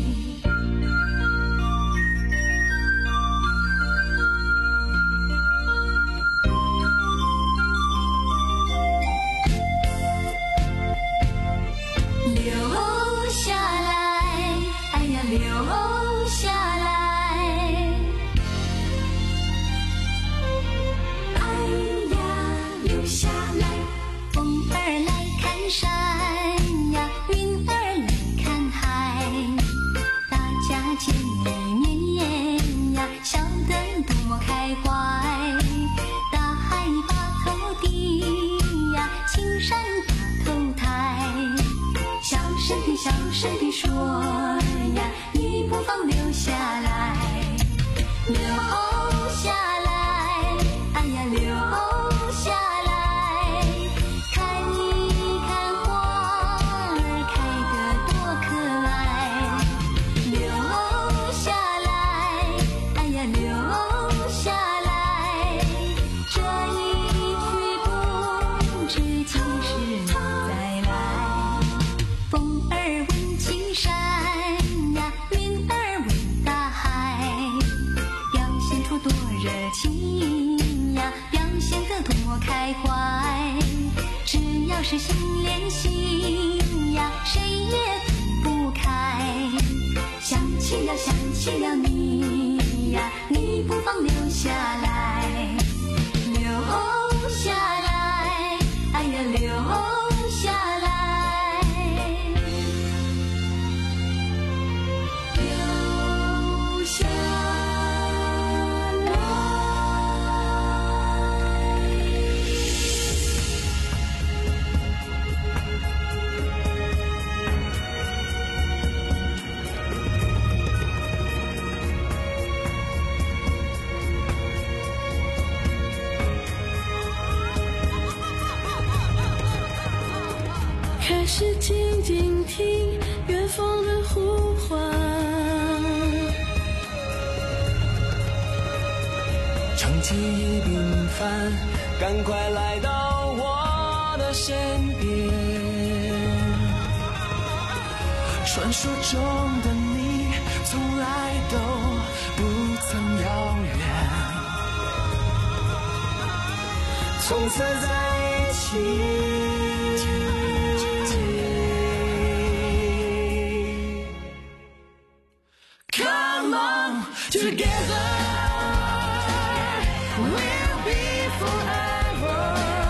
留下来，哎呀，留下来，哎呀，留下来。风儿来看山呀，云儿来看海，大家见一面呀，笑得多么开怀。大海大头地呀，青山大头台。小声地小声地说呀，你不妨留下来，留下来，哎呀，留下来，看一看花儿开得多可爱，留下来，哎呀，留下来，这一是心连心呀，谁也离不开。想起了想起了你呀，你不妨留下来，留下来，哎呀留下来，留下来。 开始静静听远方的呼唤， 唱记忆平凡，赶快来到我的身边。传说中的你，从来都不曾遥远，从此在一起。Come on together, we'll be forever.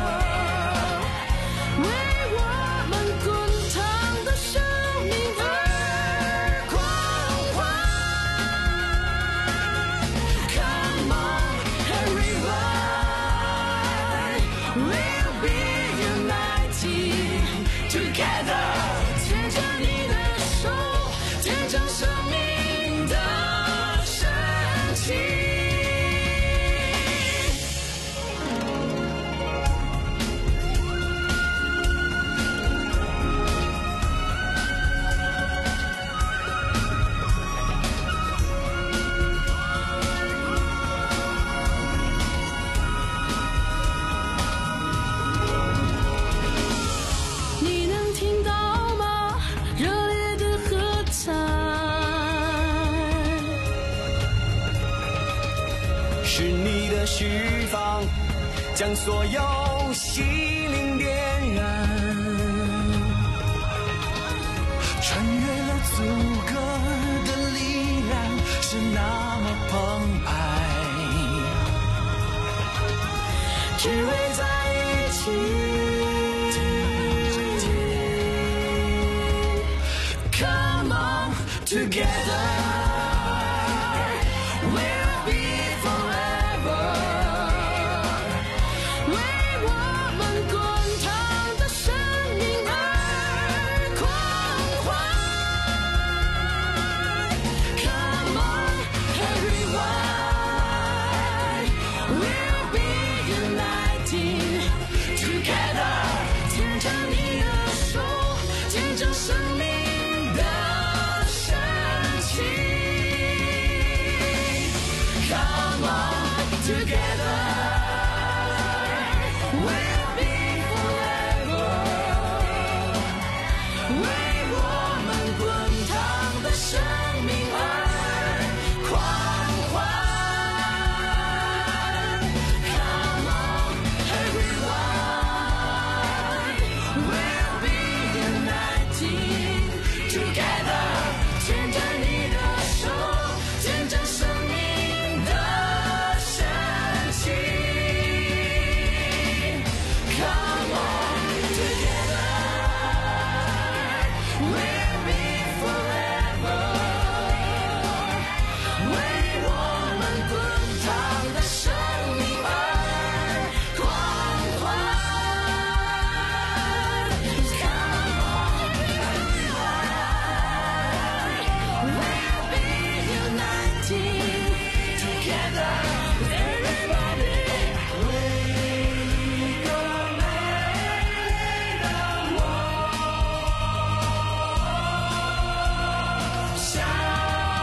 为我们滚烫的生命而狂欢。Come on, everyone, we'll be united together. 牵着你的手，见证生命的神奇。你能听到吗？热烈的喝彩，是你的释放，将所有心灵点燃，穿越了阻隔的力量，是那么澎湃，只为在一起。Come on together, we'll be forever. 为我们滚烫的生命而狂欢。Come on, everyone, we'll be united together. 牵着你的手，见证生命的神奇。Come on together, we'll be forever. 为我们滚烫的生命而狂欢。Come on, everyone, we'll be united together. 牵着你的手，见证生命的神奇。Come on together, we'll be forever. 为我们滚烫的生命而狂欢。Come on, we'll be united together. Everybody, we gonna make the world shine.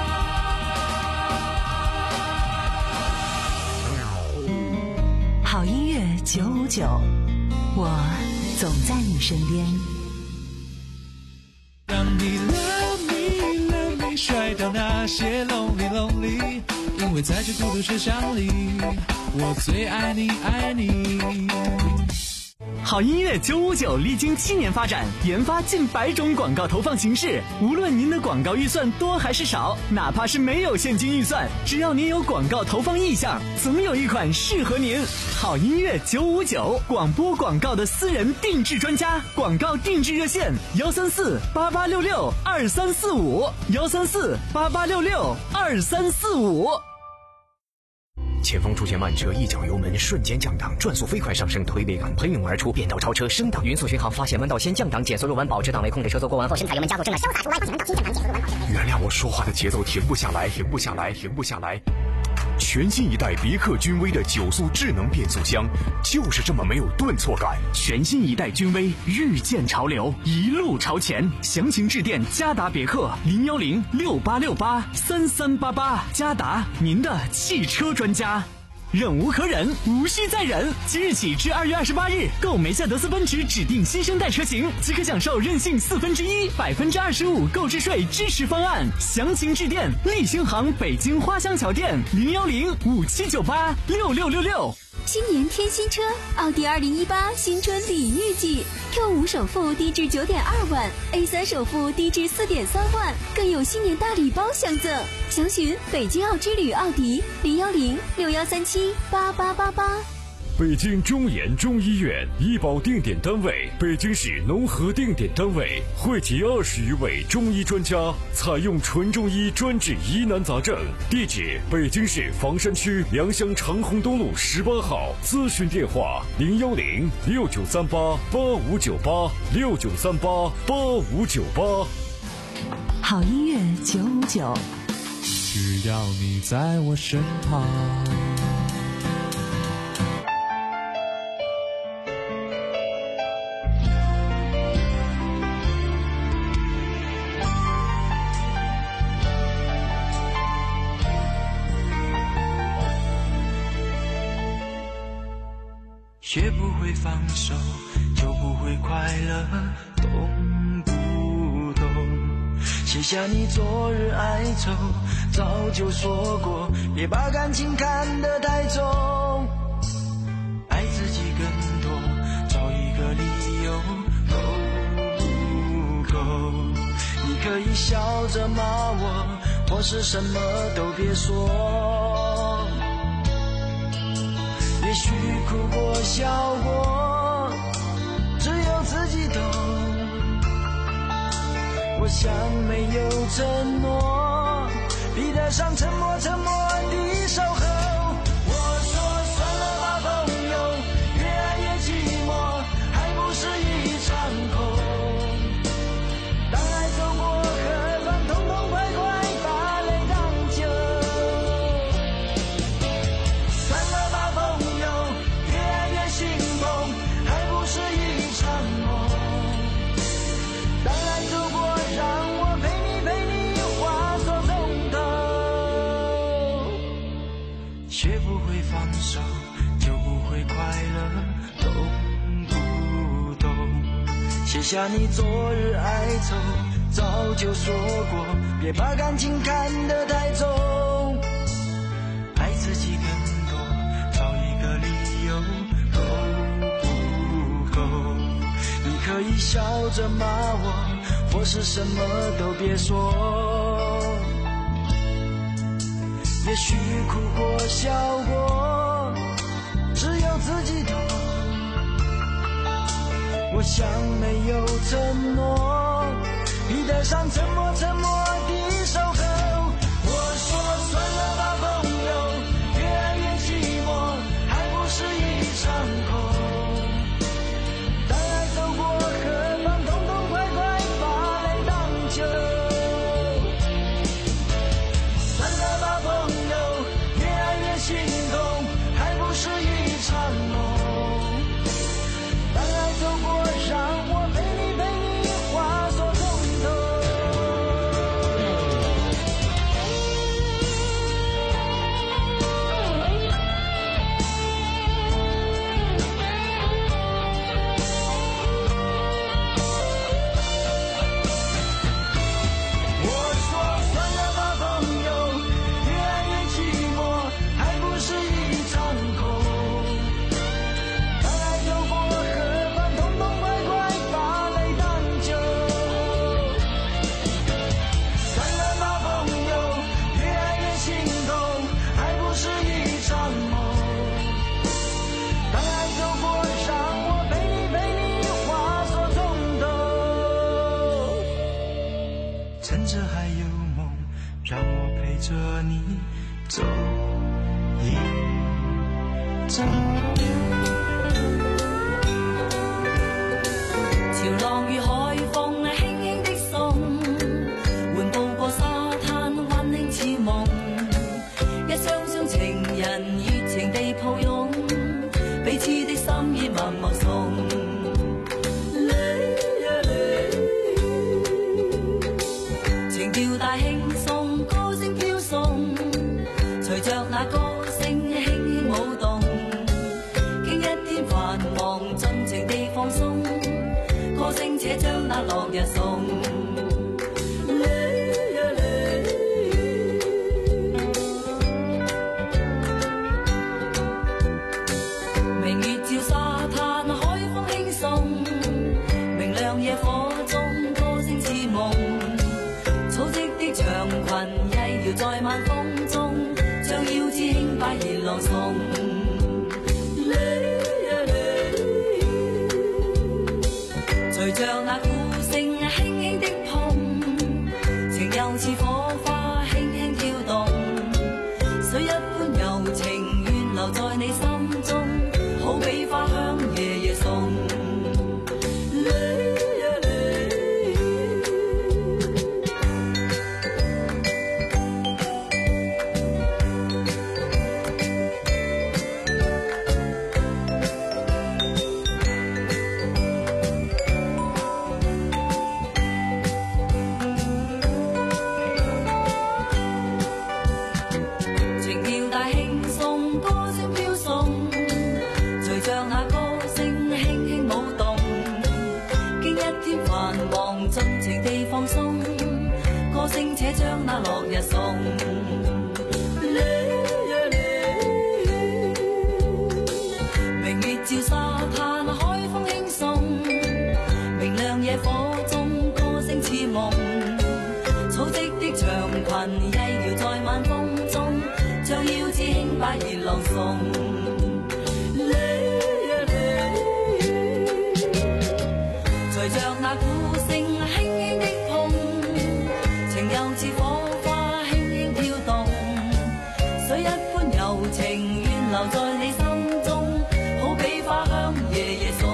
好音乐九五九，我总在你身边。 让你 love me love me 甩掉那些 lonely lonely， 因为在这孤独世上里，我最爱你爱你。 好音乐九五九历经七年发展，研发近百种广告投放形式。无论您的广告预算多还是少，哪怕是没有现金预算，只要您有广告投放意向，总有一款适合您。好音乐九五九，广播广告的私人定制专家，广告定制热线：幺三四八八六六二三四五，幺三四八八六六二三四五。 前方出现慢车，一脚油门瞬间降档，转速飞快上升，推背感喷涌而出，变道超车升档，匀速巡航，发现弯道先降档，减速入弯，保持档位，控制车速过弯后深踩油门加速，正了潇洒出弯，发现弯道先降档，减速入弯，保持档位。 原谅我说话的节奏停不下来，停不下来，停不下来。全新一代别克君威的九速智能变速箱，就是这么没有顿挫感。 全新一代君威，遇见潮流，一路朝前。详情致电嘉达别克零幺零六八六八三三八八，嘉达，您的汽车专家。忍无可忍，无需再忍。即日起至二月二十八日，购梅赛德斯奔驰指定新生代车型，即可享受任性四分之一、百分之二十五购置税支持方案。详情致电立星行北京花乡桥店零幺零五七九八六六六六。 新年添新车，奥迪二零一八新春礼遇季 ，Q 五首付低至九点二万 ，A 三首付低至四点三万，更有新年大礼包相赠。详询北京奥之旅奥迪零幺零六幺三七八八八八。 北京中研中医院医保定点单位，北京市农合定点单位，汇集二十余位中医专家，采用纯中医专治疑难杂症。地址：北京市房山区良乡长虹东路十八号。咨询电话：零幺零六九三八八五九八六九三八八五九八。 好音乐九五九， 只要你在我身旁。 学不会放手，就不会快乐，懂不懂？写下你昨日哀愁，早就说过，别把感情看得太重。爱自己更多，找一个理由，够不够？你可以笑着骂我，或是什么都别说。也许哭过笑过，只有自己懂。我想没有承诺，比得上沉默沉默的守候。我说算了吧朋友，越爱越寂寞，还不是一场空。当爱走过何妨痛痛快快把泪当酒。算了吧朋友，越爱越心痛，还不是一场梦。当爱走过，让我陪你陪你化作从头。学不会放手，就不会快乐，懂不懂？写下你昨日哀愁，早就说过，别把感情看得太重。爱自己更多，找一个理由，够不够？你可以笑着骂我，或是什么都别说。也许哭过笑过，只有自己懂。我想没有承诺，比得上沉默沉默的守候。我说算了吧朋友，越爱越寂寞，还不是一场空。当爱走过何妨痛痛快快把泪当酒。算了吧朋友，越爱越心痛，还不是一场梦。当爱走过，让我陪你陪你化作从头。 着你走一遭。 潮浪與海風輕輕的送，緩步過沙灘溫馨似夢，一雙雙情人熱情地抱擁，彼此的心意默默送。情調大輕鬆，歌聲飄送，隨着那歌聲輕輕舞動，經一天繁忙盡情地放鬆，歌聲且將那落日送。明月照沙灘，海風輕送，明亮野火中，歌聲似夢。草織的長裙曳搖在晚風中，將腰肢輕擺熱浪送。隨着那鼓聲輕輕的碰，情又似火花輕輕跳動，水一般柔情願留在你心中，好比花香夜夜送。歌聲且將那落日送。明月照沙灘，海風輕送，明亮野火中，歌聲似夢。草織的長裙曳搖在晚風中，將腰肢輕擺熱浪送。隨着那鼓聲輕輕的碰，情又似火花輕輕跳動，水一般柔情願留在你心中，好比花香夜夜送。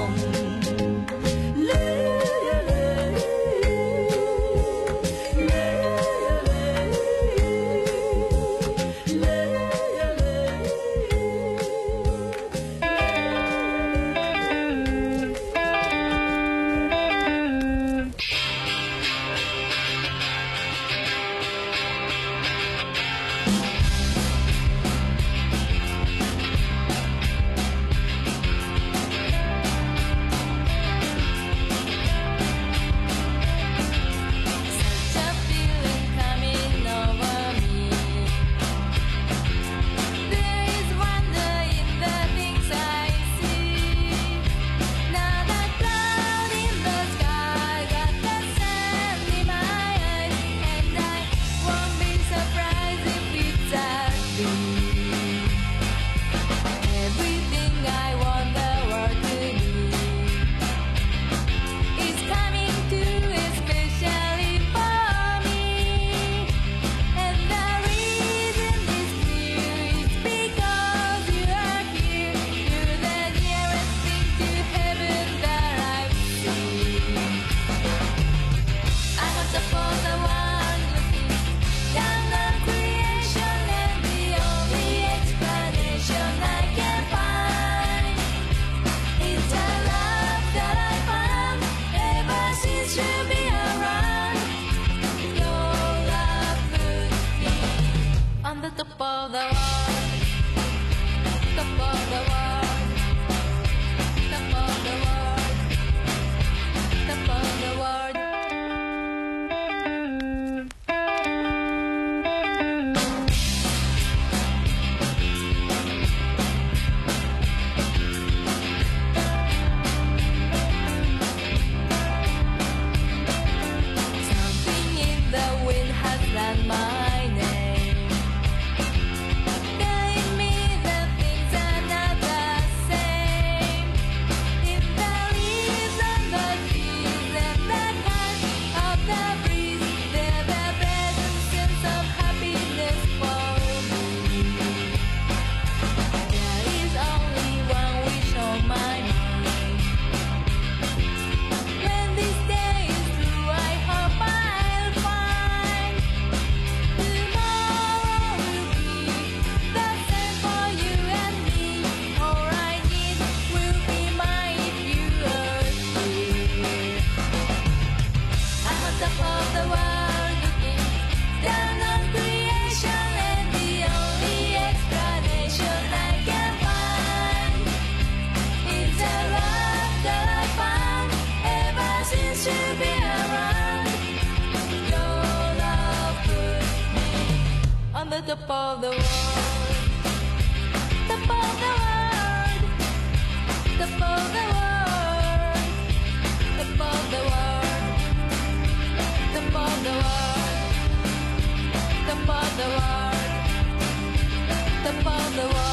My name, guide me the things another on the top of the world, top of the world, top of the world, top of the world, top of the world, top of the world, top of the world.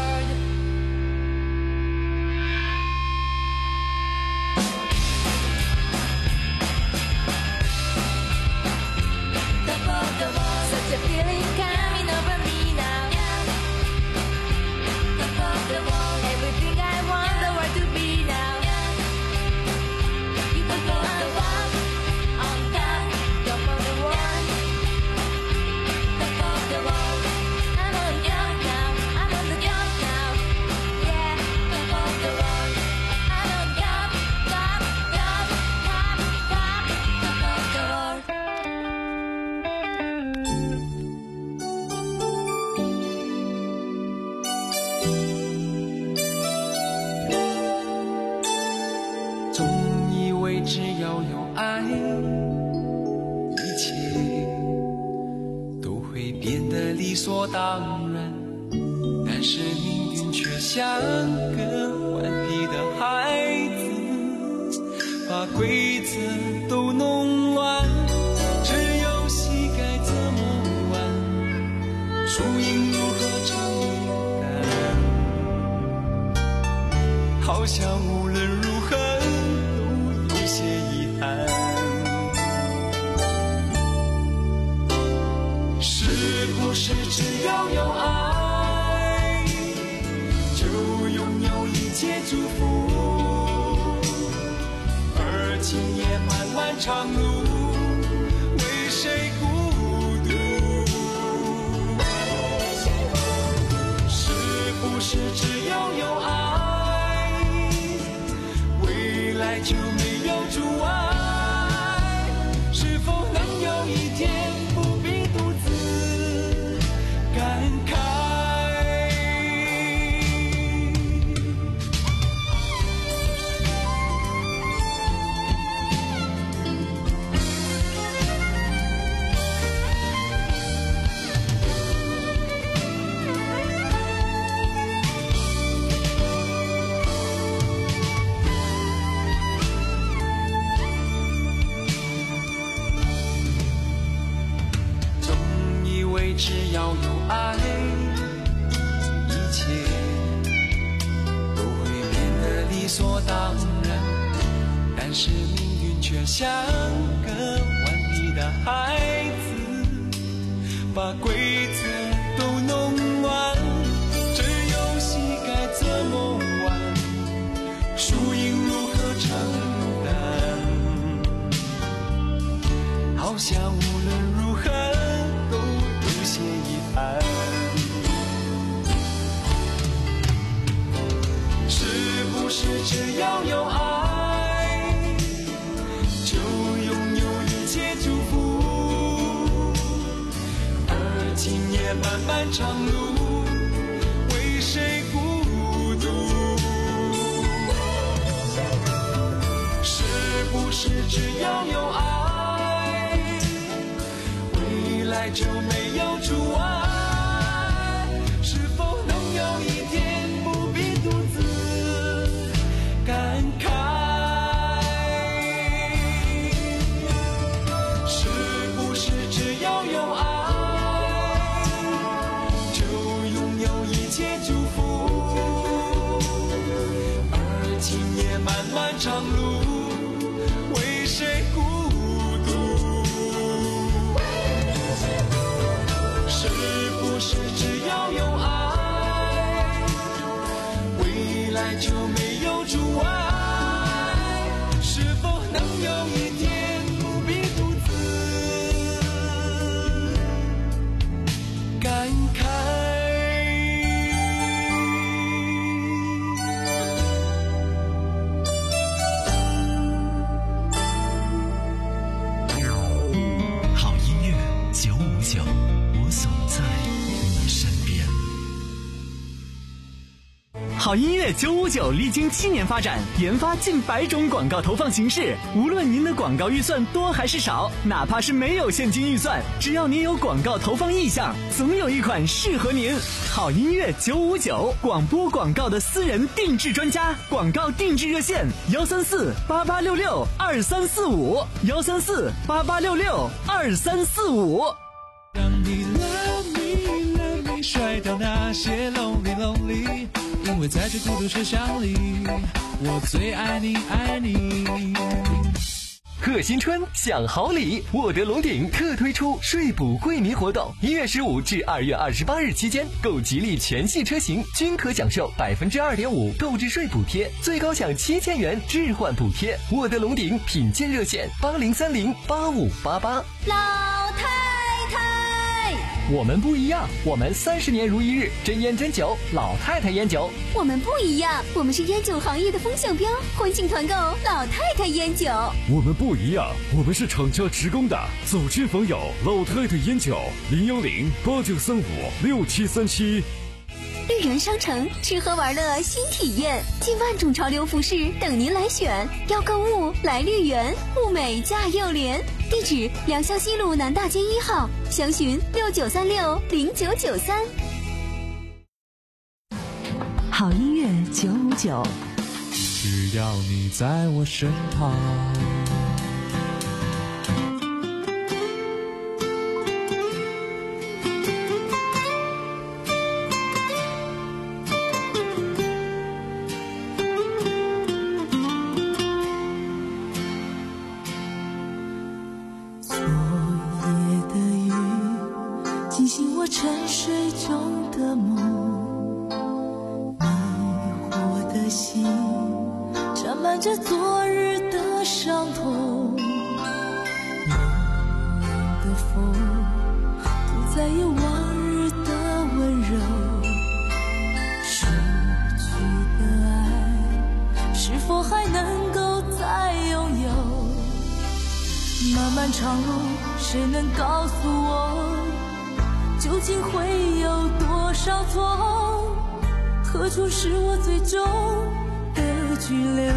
Such a feeling coming over me now. Top of the wall, everything I want the world to be now. You can go on the wall, on top, top of the wall, top of the wall. I'm on the job now, I'm on the job now. Yeah, top of the wall. I'm on the job, top, top, top, top, top of the wall. 只要有爱，一切都会变得理所当然。但是命运却像个顽皮的孩子，把规则都弄乱。这游戏该怎么玩？输赢如何承担？好像无论如何有些遗憾，是不是只要有爱，就拥有一切祝福？而今夜漫漫长路，为谁孤独？是不是只要有爱，未来就没有阻碍？是否能有一天不必独自感慨？只要有爱，一切都会变得理所当然。但是命运却像个顽皮的孩子，把规则都弄乱。这游戏该怎么玩？输赢如何承担？好像无论如何都有些遗憾，是不是只要有爱，就拥有一切祝福？而今夜漫漫长路，为谁孤独？是不是只要有爱，未来就没有阻碍？是否能有一天不必独自感慨？是不是只要有爱，就拥有一切祝福？而今夜漫漫长路，为谁孤独？是不是只要有爱，未来就没有阻碍？是否能有一天不必独自感慨？ 好音乐九五九，我总在你身边。 好音乐九五九历经七年发展，研发近百种广告投放形式。无论您的广告预算多还是少，哪怕是没有现金预算，只要您有广告投放意向，总有一款适合您。好音乐九五九，广播广告的私人定制专家，广告定制热线：幺三四八八六六二三四五，幺三四八八六六二三四五。 让你 love me love me， 甩掉那些 lonely lonely， 因为在这孤独车厢里，我最爱你爱你。 贺新春享好礼，沃德龙鼎特推出税补惠民活动，一月十五至二月二十八日期间，购吉利全系车型均可享受百分之二点五购置税补贴，最高享七千元置换补贴。沃德龙鼎品鉴热线：八零三零八五八八。 老太太， 我们不一样，我们三十年如一日，真烟真酒，老太太烟酒。 我们不一样，我们是烟酒行业的风向标，欢庆团购老太太烟酒。 我们不一样，我们是厂家直供的，走亲访友，老太太烟酒，零幺零八九三五六七三七。 绿园商城吃喝玩乐新体验，近万种潮流服饰等您来选。要购物来绿园，物美价又廉。地址：良乡西路南大街一号，详询六九三六零九九三。 好音乐九五九， 只要你在我身旁。 沉睡中的梦，迷惑的心沾满着昨日的伤痛，冷冷的风不再有往日的温柔，失去的爱是否还能够再拥有？漫漫长路，谁能告诉我究竟会有多少错？何处是我最终的居留？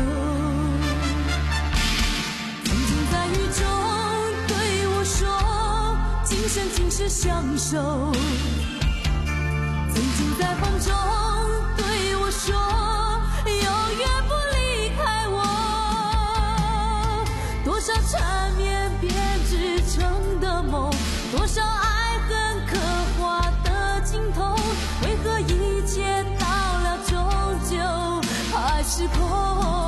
曾经在雨中对我说，今生今世相守。曾经在风中对我说，永远不离开我。多少缠绵编织成的梦，多少爱恨刻划的镜头，为何一切到了终究还是空？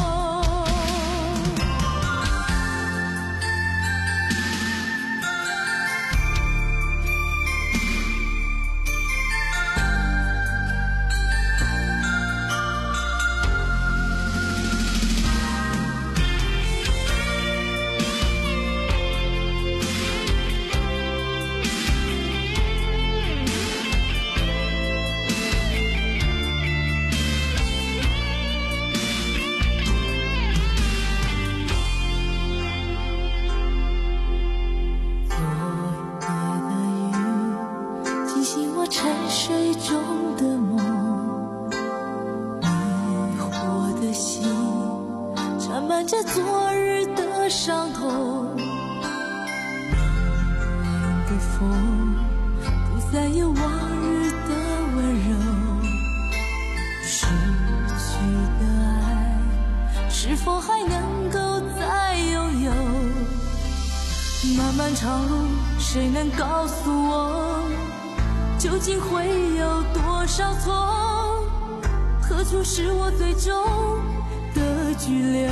着昨日的伤痛，冷冷的风不再有往日的温柔，失去的爱是否还能够再拥有？漫漫长路，谁能告诉我究竟会有多少错？何处是我最终的居留？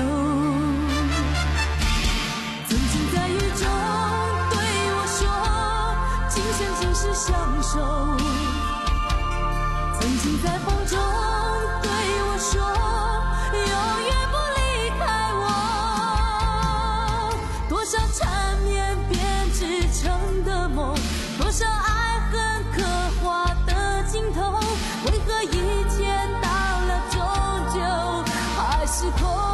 曾经在雨中对我说，今生今世相守。曾经在风中对我说，永远不离开我。多少缠绵编织成的梦，多少爱恨刻划的镜头，为何一切到了终究还是空？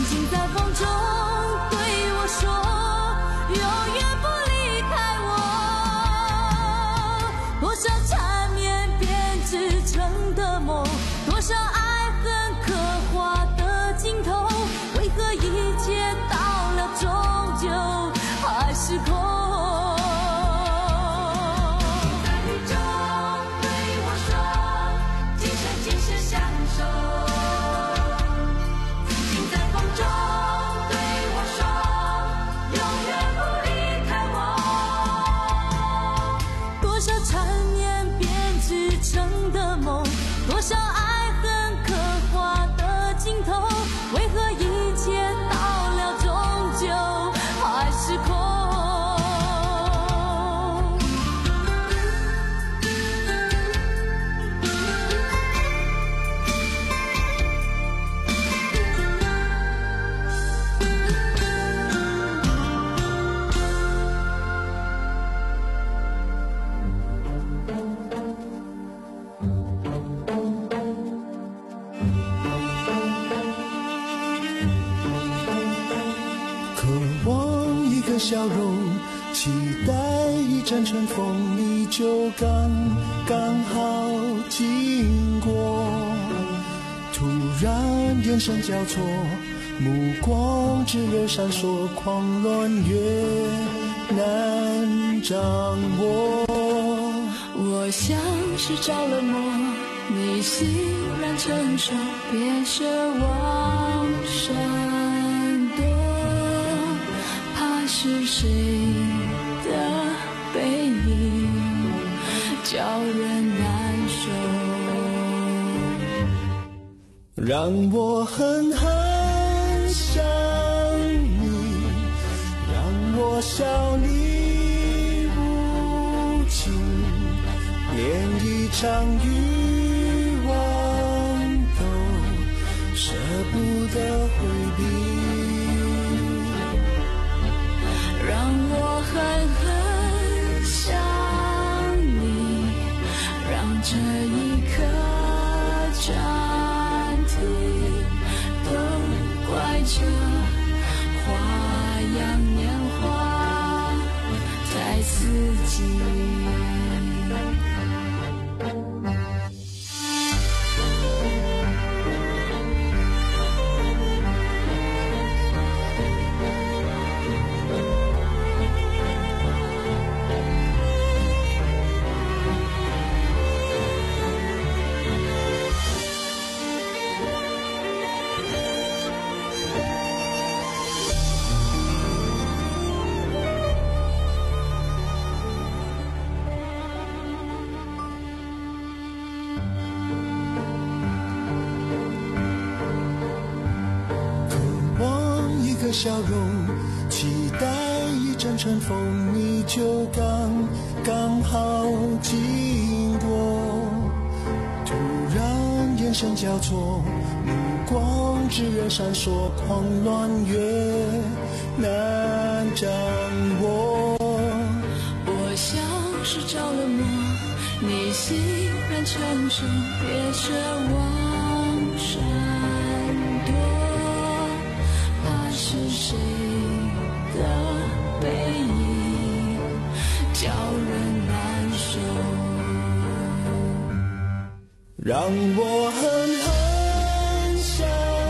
请在风中对我说，永远不离开我。多少缠绵编织成的梦，多少爱恨刻划的镜头，为何一切到了终究还是空？在雨中对我说，今生今世相守。请在风中对我说，永远不离开我。多少缠绵编织成的梦，多少爱恨刻划的镜头，为何一切到了终究还是空？ 渴望一个笑容，期待一阵春风，你就刚刚好经过。突然眼神交错，目光炙热闪烁，狂乱越难掌握。 我像是着了魔，你欣然承受，别奢望闪躲。怕是谁的背影叫人难受， 让我狠狠想你，让我笑你无情，连一场欲望都舍不得回避。 让我狠狠想你，让这一刻暂停，都怪这花样年华太刺激。 笑容，期待一阵春风，你就刚刚好经过。突然眼神交错，目光炙热闪烁，狂乱越难掌握。 我像是着了魔，你欣然承受，别奢望闪躲。是谁的背影叫人难受， 让我狠狠想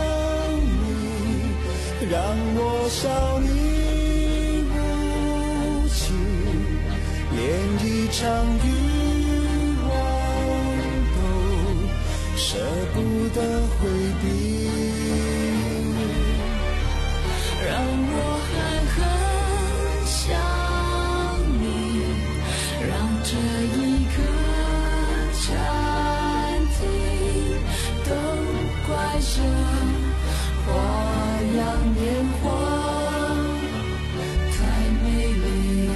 你，让我笑你无情，连一场欲望都舍不得回避。 让我狠狠想你，让这一刻暂停，都怪这花样年华太美丽。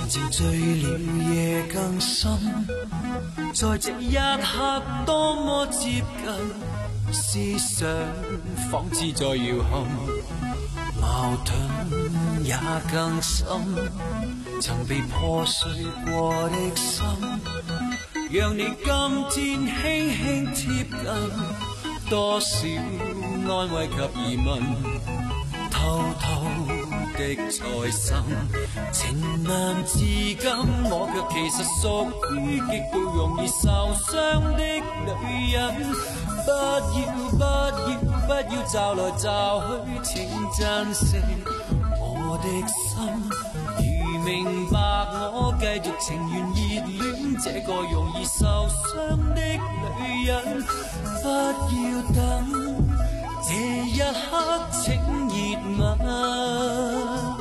情醉了夜更深，在这一刻多麼接近，思想仿似在搖撼，矛盾也更深，曾被破碎過的心，讓你今天輕輕貼近，多少安慰及疑問，偷偷的再生，情難自禁，我卻其實屬於極度容易受傷的女人。不要不要不要找來找去，請珍惜我的心。如明白我繼續情願熱戀這個容易受傷的女人，不要等這一刻請熱吻。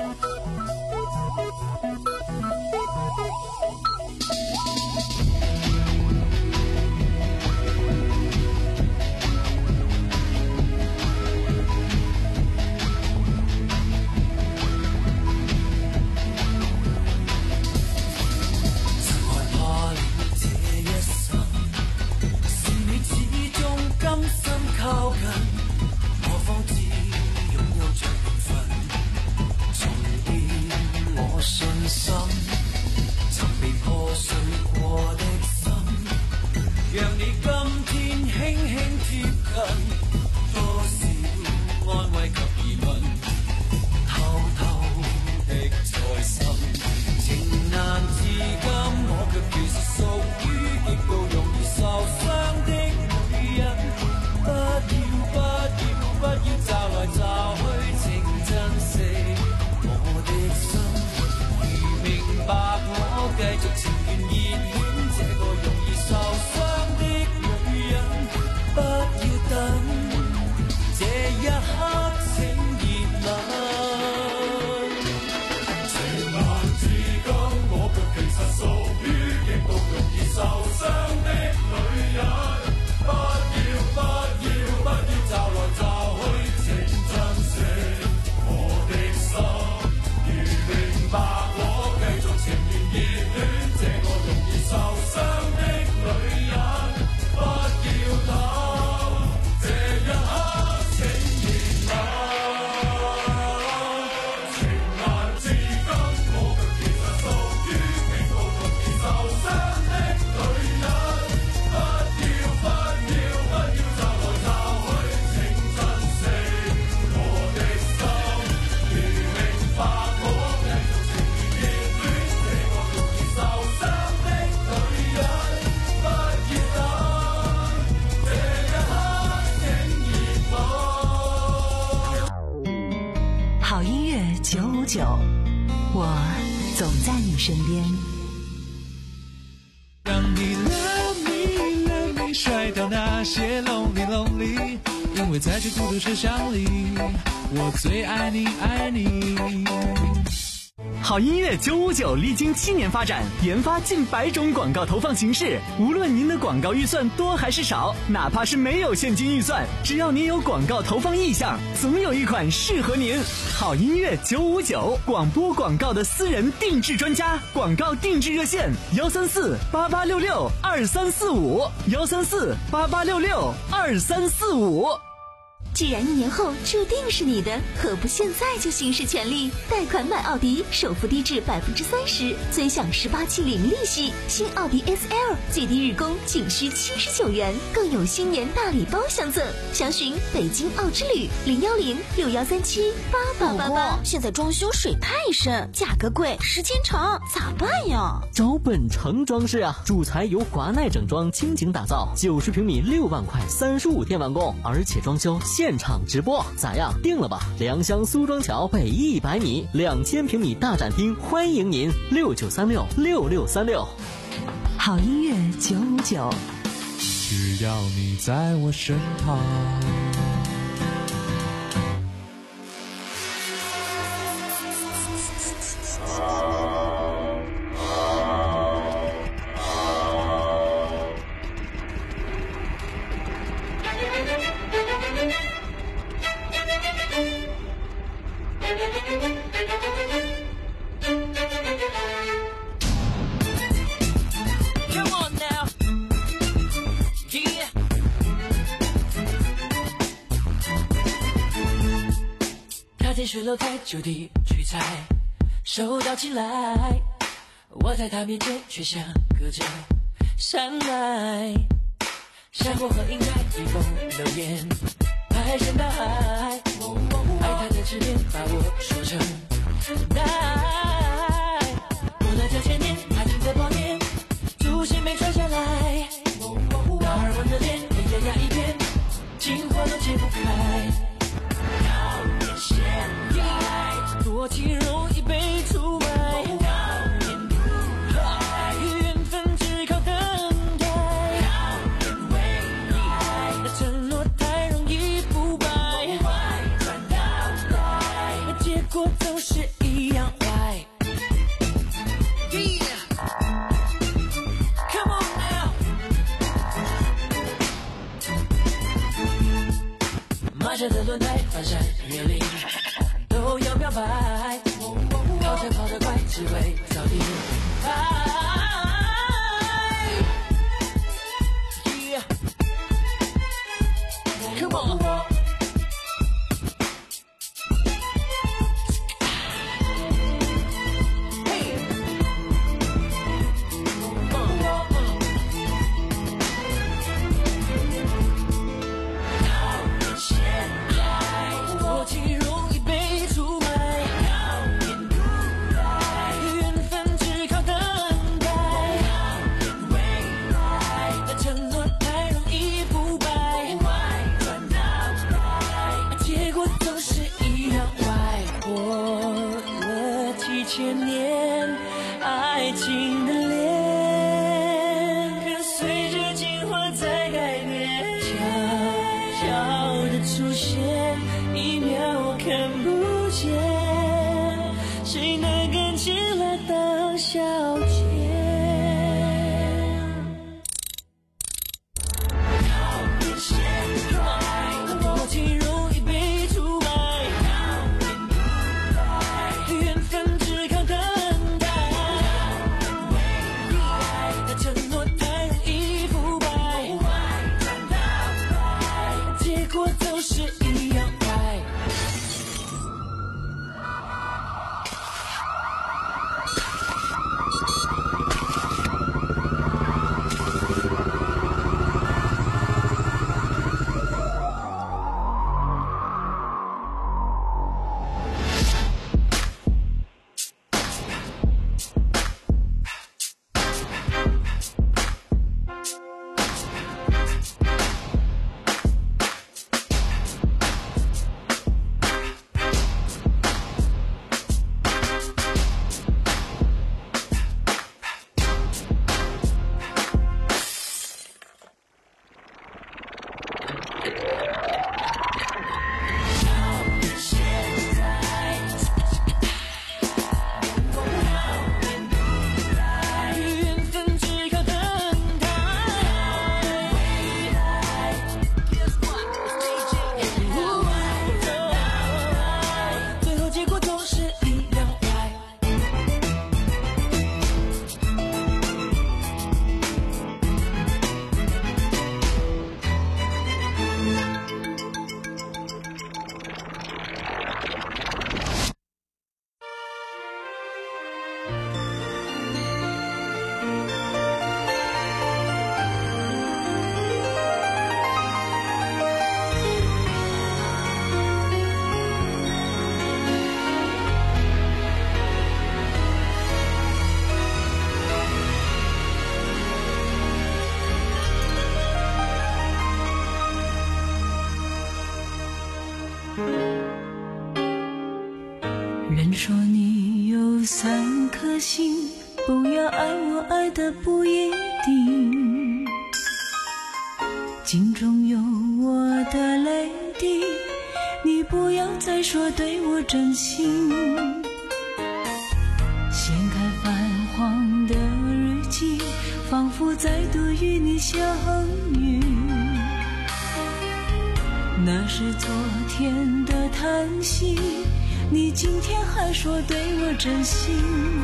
靠近，何況只擁有着緣分，重建我信心，曾被破碎過的心，讓你今天輕輕貼近，多少安慰及疑問，偷偷的在心，情難自禁，我卻其實屬於極度容易受傷的女人。不要不要不要找來找去，請珍惜我的心。如明白我繼續情願熱戀這個容易受傷的女人，不要等這一刻請熱吻。情難自禁，我卻其實屬於極度容易受傷的女人。不要不要不要找來找去，請珍惜我的心。如明白我繼續情願熱戀這個容易受傷的女人，不要等這一刻請熱吻。情難自禁，我卻其實屬於極度容易受傷的女人。不要不要不要找來找去，請珍惜我的心。如明白我繼續情願熱戀這個容易受傷的女人，不要等這一刻請熱吻。 好音樂九五九，我總在你身邊。 讓你 love me love me 甩掉那些 lonely lonely， 因為在這孤獨車廂裡，我最愛你愛你。 好音乐九五九历经七年发展，研发近百种广告投放形式。无论您的广告预算多还是少，哪怕是没有现金预算，只要您有广告投放意向，总有一款适合您。好音乐九五九，广播广告的私人定制专家，广告定制热线：幺三四八八六六二三四五，幺三四八八六六二三四五。 既然一年后注定是你的，何不现在就行使权利？贷款买奥迪，首付低至百分之三十，尊享十八期零利息。新奥迪 S L 最低日供仅需七十九元，更有新年大礼包相赠。详询北京奥之旅零幺零六幺三七八八八八。 现在装修水太深，价格贵，时间长，咋办呀？ 找本城装饰啊，主材由华奈整装倾情打造，九十平米六万块，三十五天完工，而且装修现场直播，咋样？定了吧？良乡苏庄桥北一百米，两千平米大展厅，欢迎您！六九三六六六三六。 好音乐九五九， 只要你在我身旁。 近水楼台就地取材，手到擒来，我在他面前却像隔着山脉，山坡和云彩迎风流言，排山倒海，爱他的痴恋把我说成爱，过了这千年，爱情的泡面，祖先没传下来，那儿吻的脸，一点呀一片，情话都解不开，现在多情容易被出卖，缘分只靠等待，承诺太容易腐败，结果总是一样坏。Come on now， 马车的轮胎翻山越岭，都要表白，跑车跑得快，只为早点爱。Yeah. Come on. 多情容易被出卖，缘分只靠等待，承诺太容易腐败，结果总是一样坏。过了几千年，爱情的脸跟随着进化在改变，悄悄的出现，一秒我看不见，谁能跟进来当小姐？多情容易被出卖，缘分只靠等待，承诺太容易腐败，结果总是一样坏。 人说你有三颗心，不要爱我爱的不一定，镜中有我的泪滴，你不要再说对我真心。掀开泛黄的日记，仿佛再度与你相遇，那是昨天的叹息，你今天还说对我真心。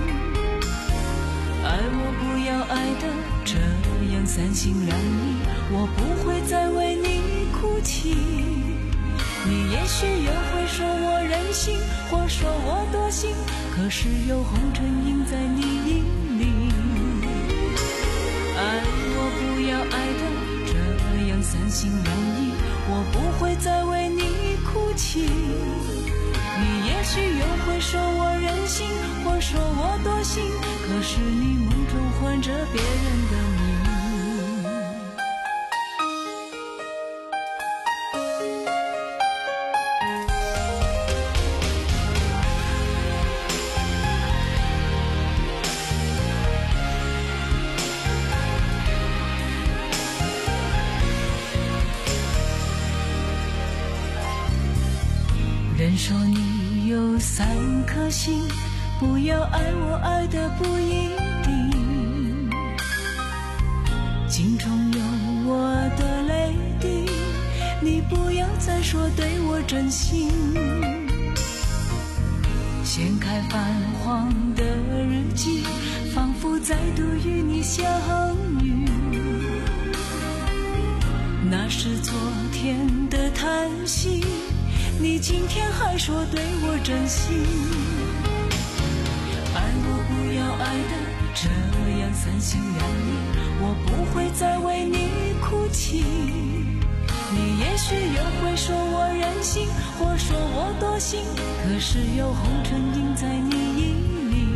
爱我不要爱的这样三心两意，我不会再为你哭泣， 你也许又会说我任性，或说我多心，可是有红尘印在你眼里。爱我不要爱的这样三心两意，我不会再为你哭泣。你也许又会说我任性，或说我多心，可是你梦中唤着别人的名。人说你有三颗心，不要爱我爱的不一定，心中有我的泪滴，你不要再说对我真心。掀开泛黄的日记，仿佛再度与你相遇，那是昨天的叹息，你今天还说对我真心。爱我不要爱的这样三心两意，我不会再为你哭泣。你也许又会说我任性，或说我多心，可是有红尘印在你眼里。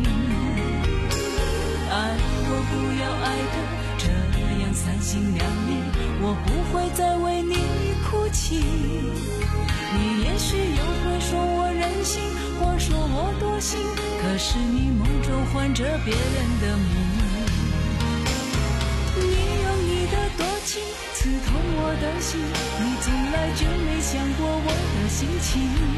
爱我不要爱的这样三心两意，我不会再为你哭泣。你也许又会说我任性，或说我多心，可是你梦中唤着别人的名。你用你的多情刺痛我的心，你从来就没想过我的心情。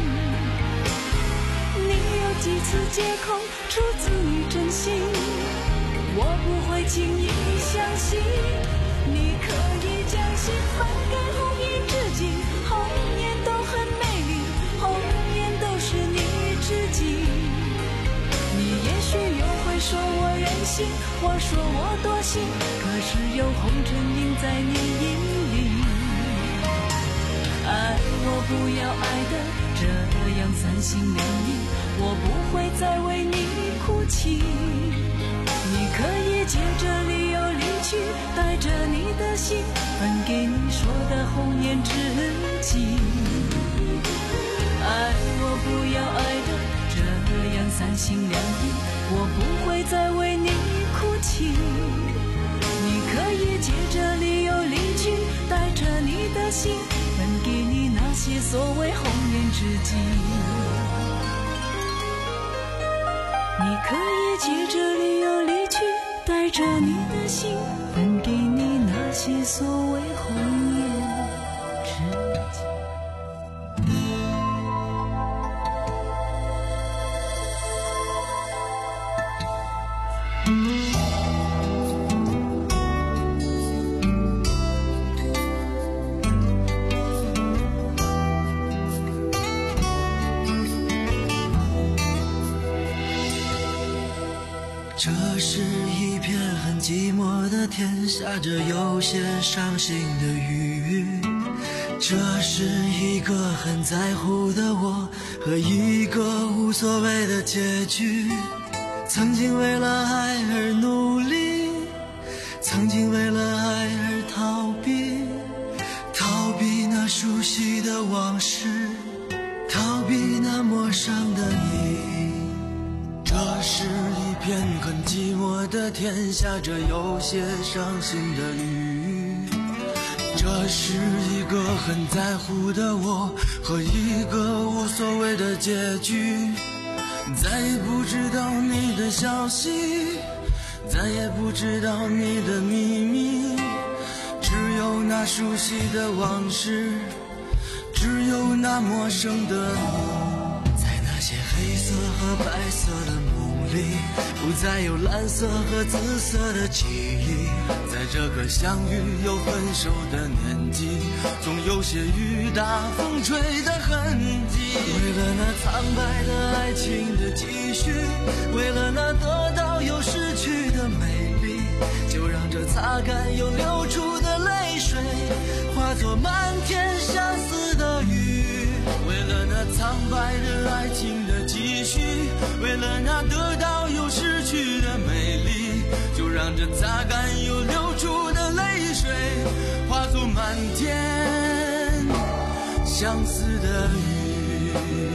你有几次借口出自于真心，我不会轻易相信。你可以将心放给红颜知己，红颜都很美丽，红颜都是你知己。你也许又会说我任性，或说我多心，可是有红尘印在你眼里。爱我不要爱的这样三心两意，我不会再为你哭泣。你可以借着理由离去，带着你的心分给你说的红颜知己。爱我不要爱的这样三心两意，我不会再为你哭泣。你可以借着理由离去，带着你的心分给你那些所谓红颜知己。你可以借着理由离去，带着你的心分给你那些所谓红颜知己。 这是一片很寂寞的天，下着有些伤心的雨。这是一个很在乎的我和一个无所谓的结局。曾经为了爱而努力，曾经为了爱而逃避，逃避那熟悉的往事，逃避那陌生的你。这是一片很寂寞的天，下着有些伤心的雨。这是一个很在乎的我和一个无所谓的结局。再也不知道你的消息，再也不知道你的秘密，只有那熟悉的往事，只有那陌生的你。在那些黑色和白色的梦里，不再有蓝色和紫色的记忆。在这个相遇又分手的年纪，总有些雨打风吹的痕迹。为了那苍白的爱情的继续，为了那得到又失去的美丽，就让这擦干又流出的泪水化作漫天相思的雨。 了那得到又失去的美丽，就让这擦干又流出的泪水化作满天相思的雨。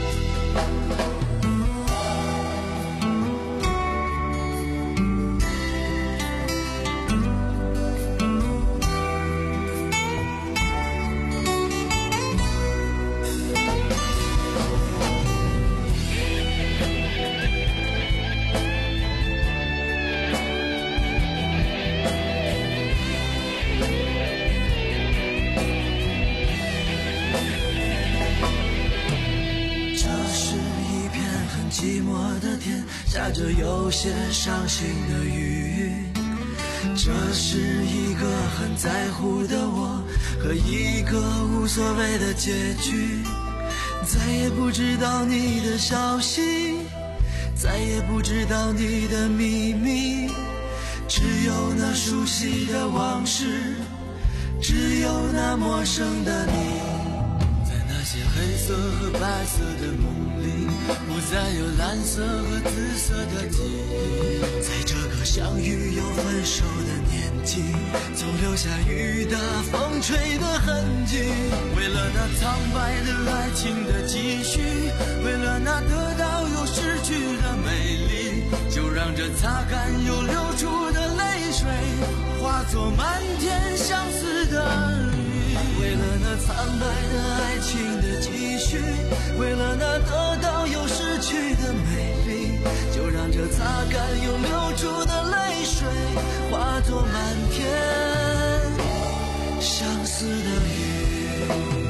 下着有些伤心的雨，这是一个很在乎的我和一个无所谓的结局。再也不知道你的消息，再也不知道你的秘密，只有那熟悉的往事，只有那陌生的你。 那些黑色和白色的梦里，不再有蓝色和紫色的记忆。 在这个相遇又分手的年纪，总留下雨打风吹的痕迹。 为了那苍白的爱情的继续，为了那得到又失去的美丽，就让这擦干又流出的泪水化作满天相思的雨。 为了那苍白的爱情的继续，为了那得到又失去的美丽，就让这擦干又流出的泪水化作满天相思的雨。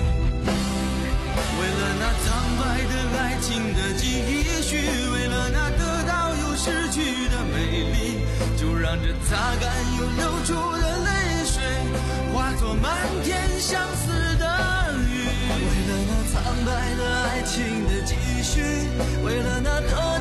为了那苍白的爱情的继续，为了那得到又失去的美丽，就让这擦干又流出的泪水化作满天相思的雨。 为了那苍白的爱情的继续，为了那得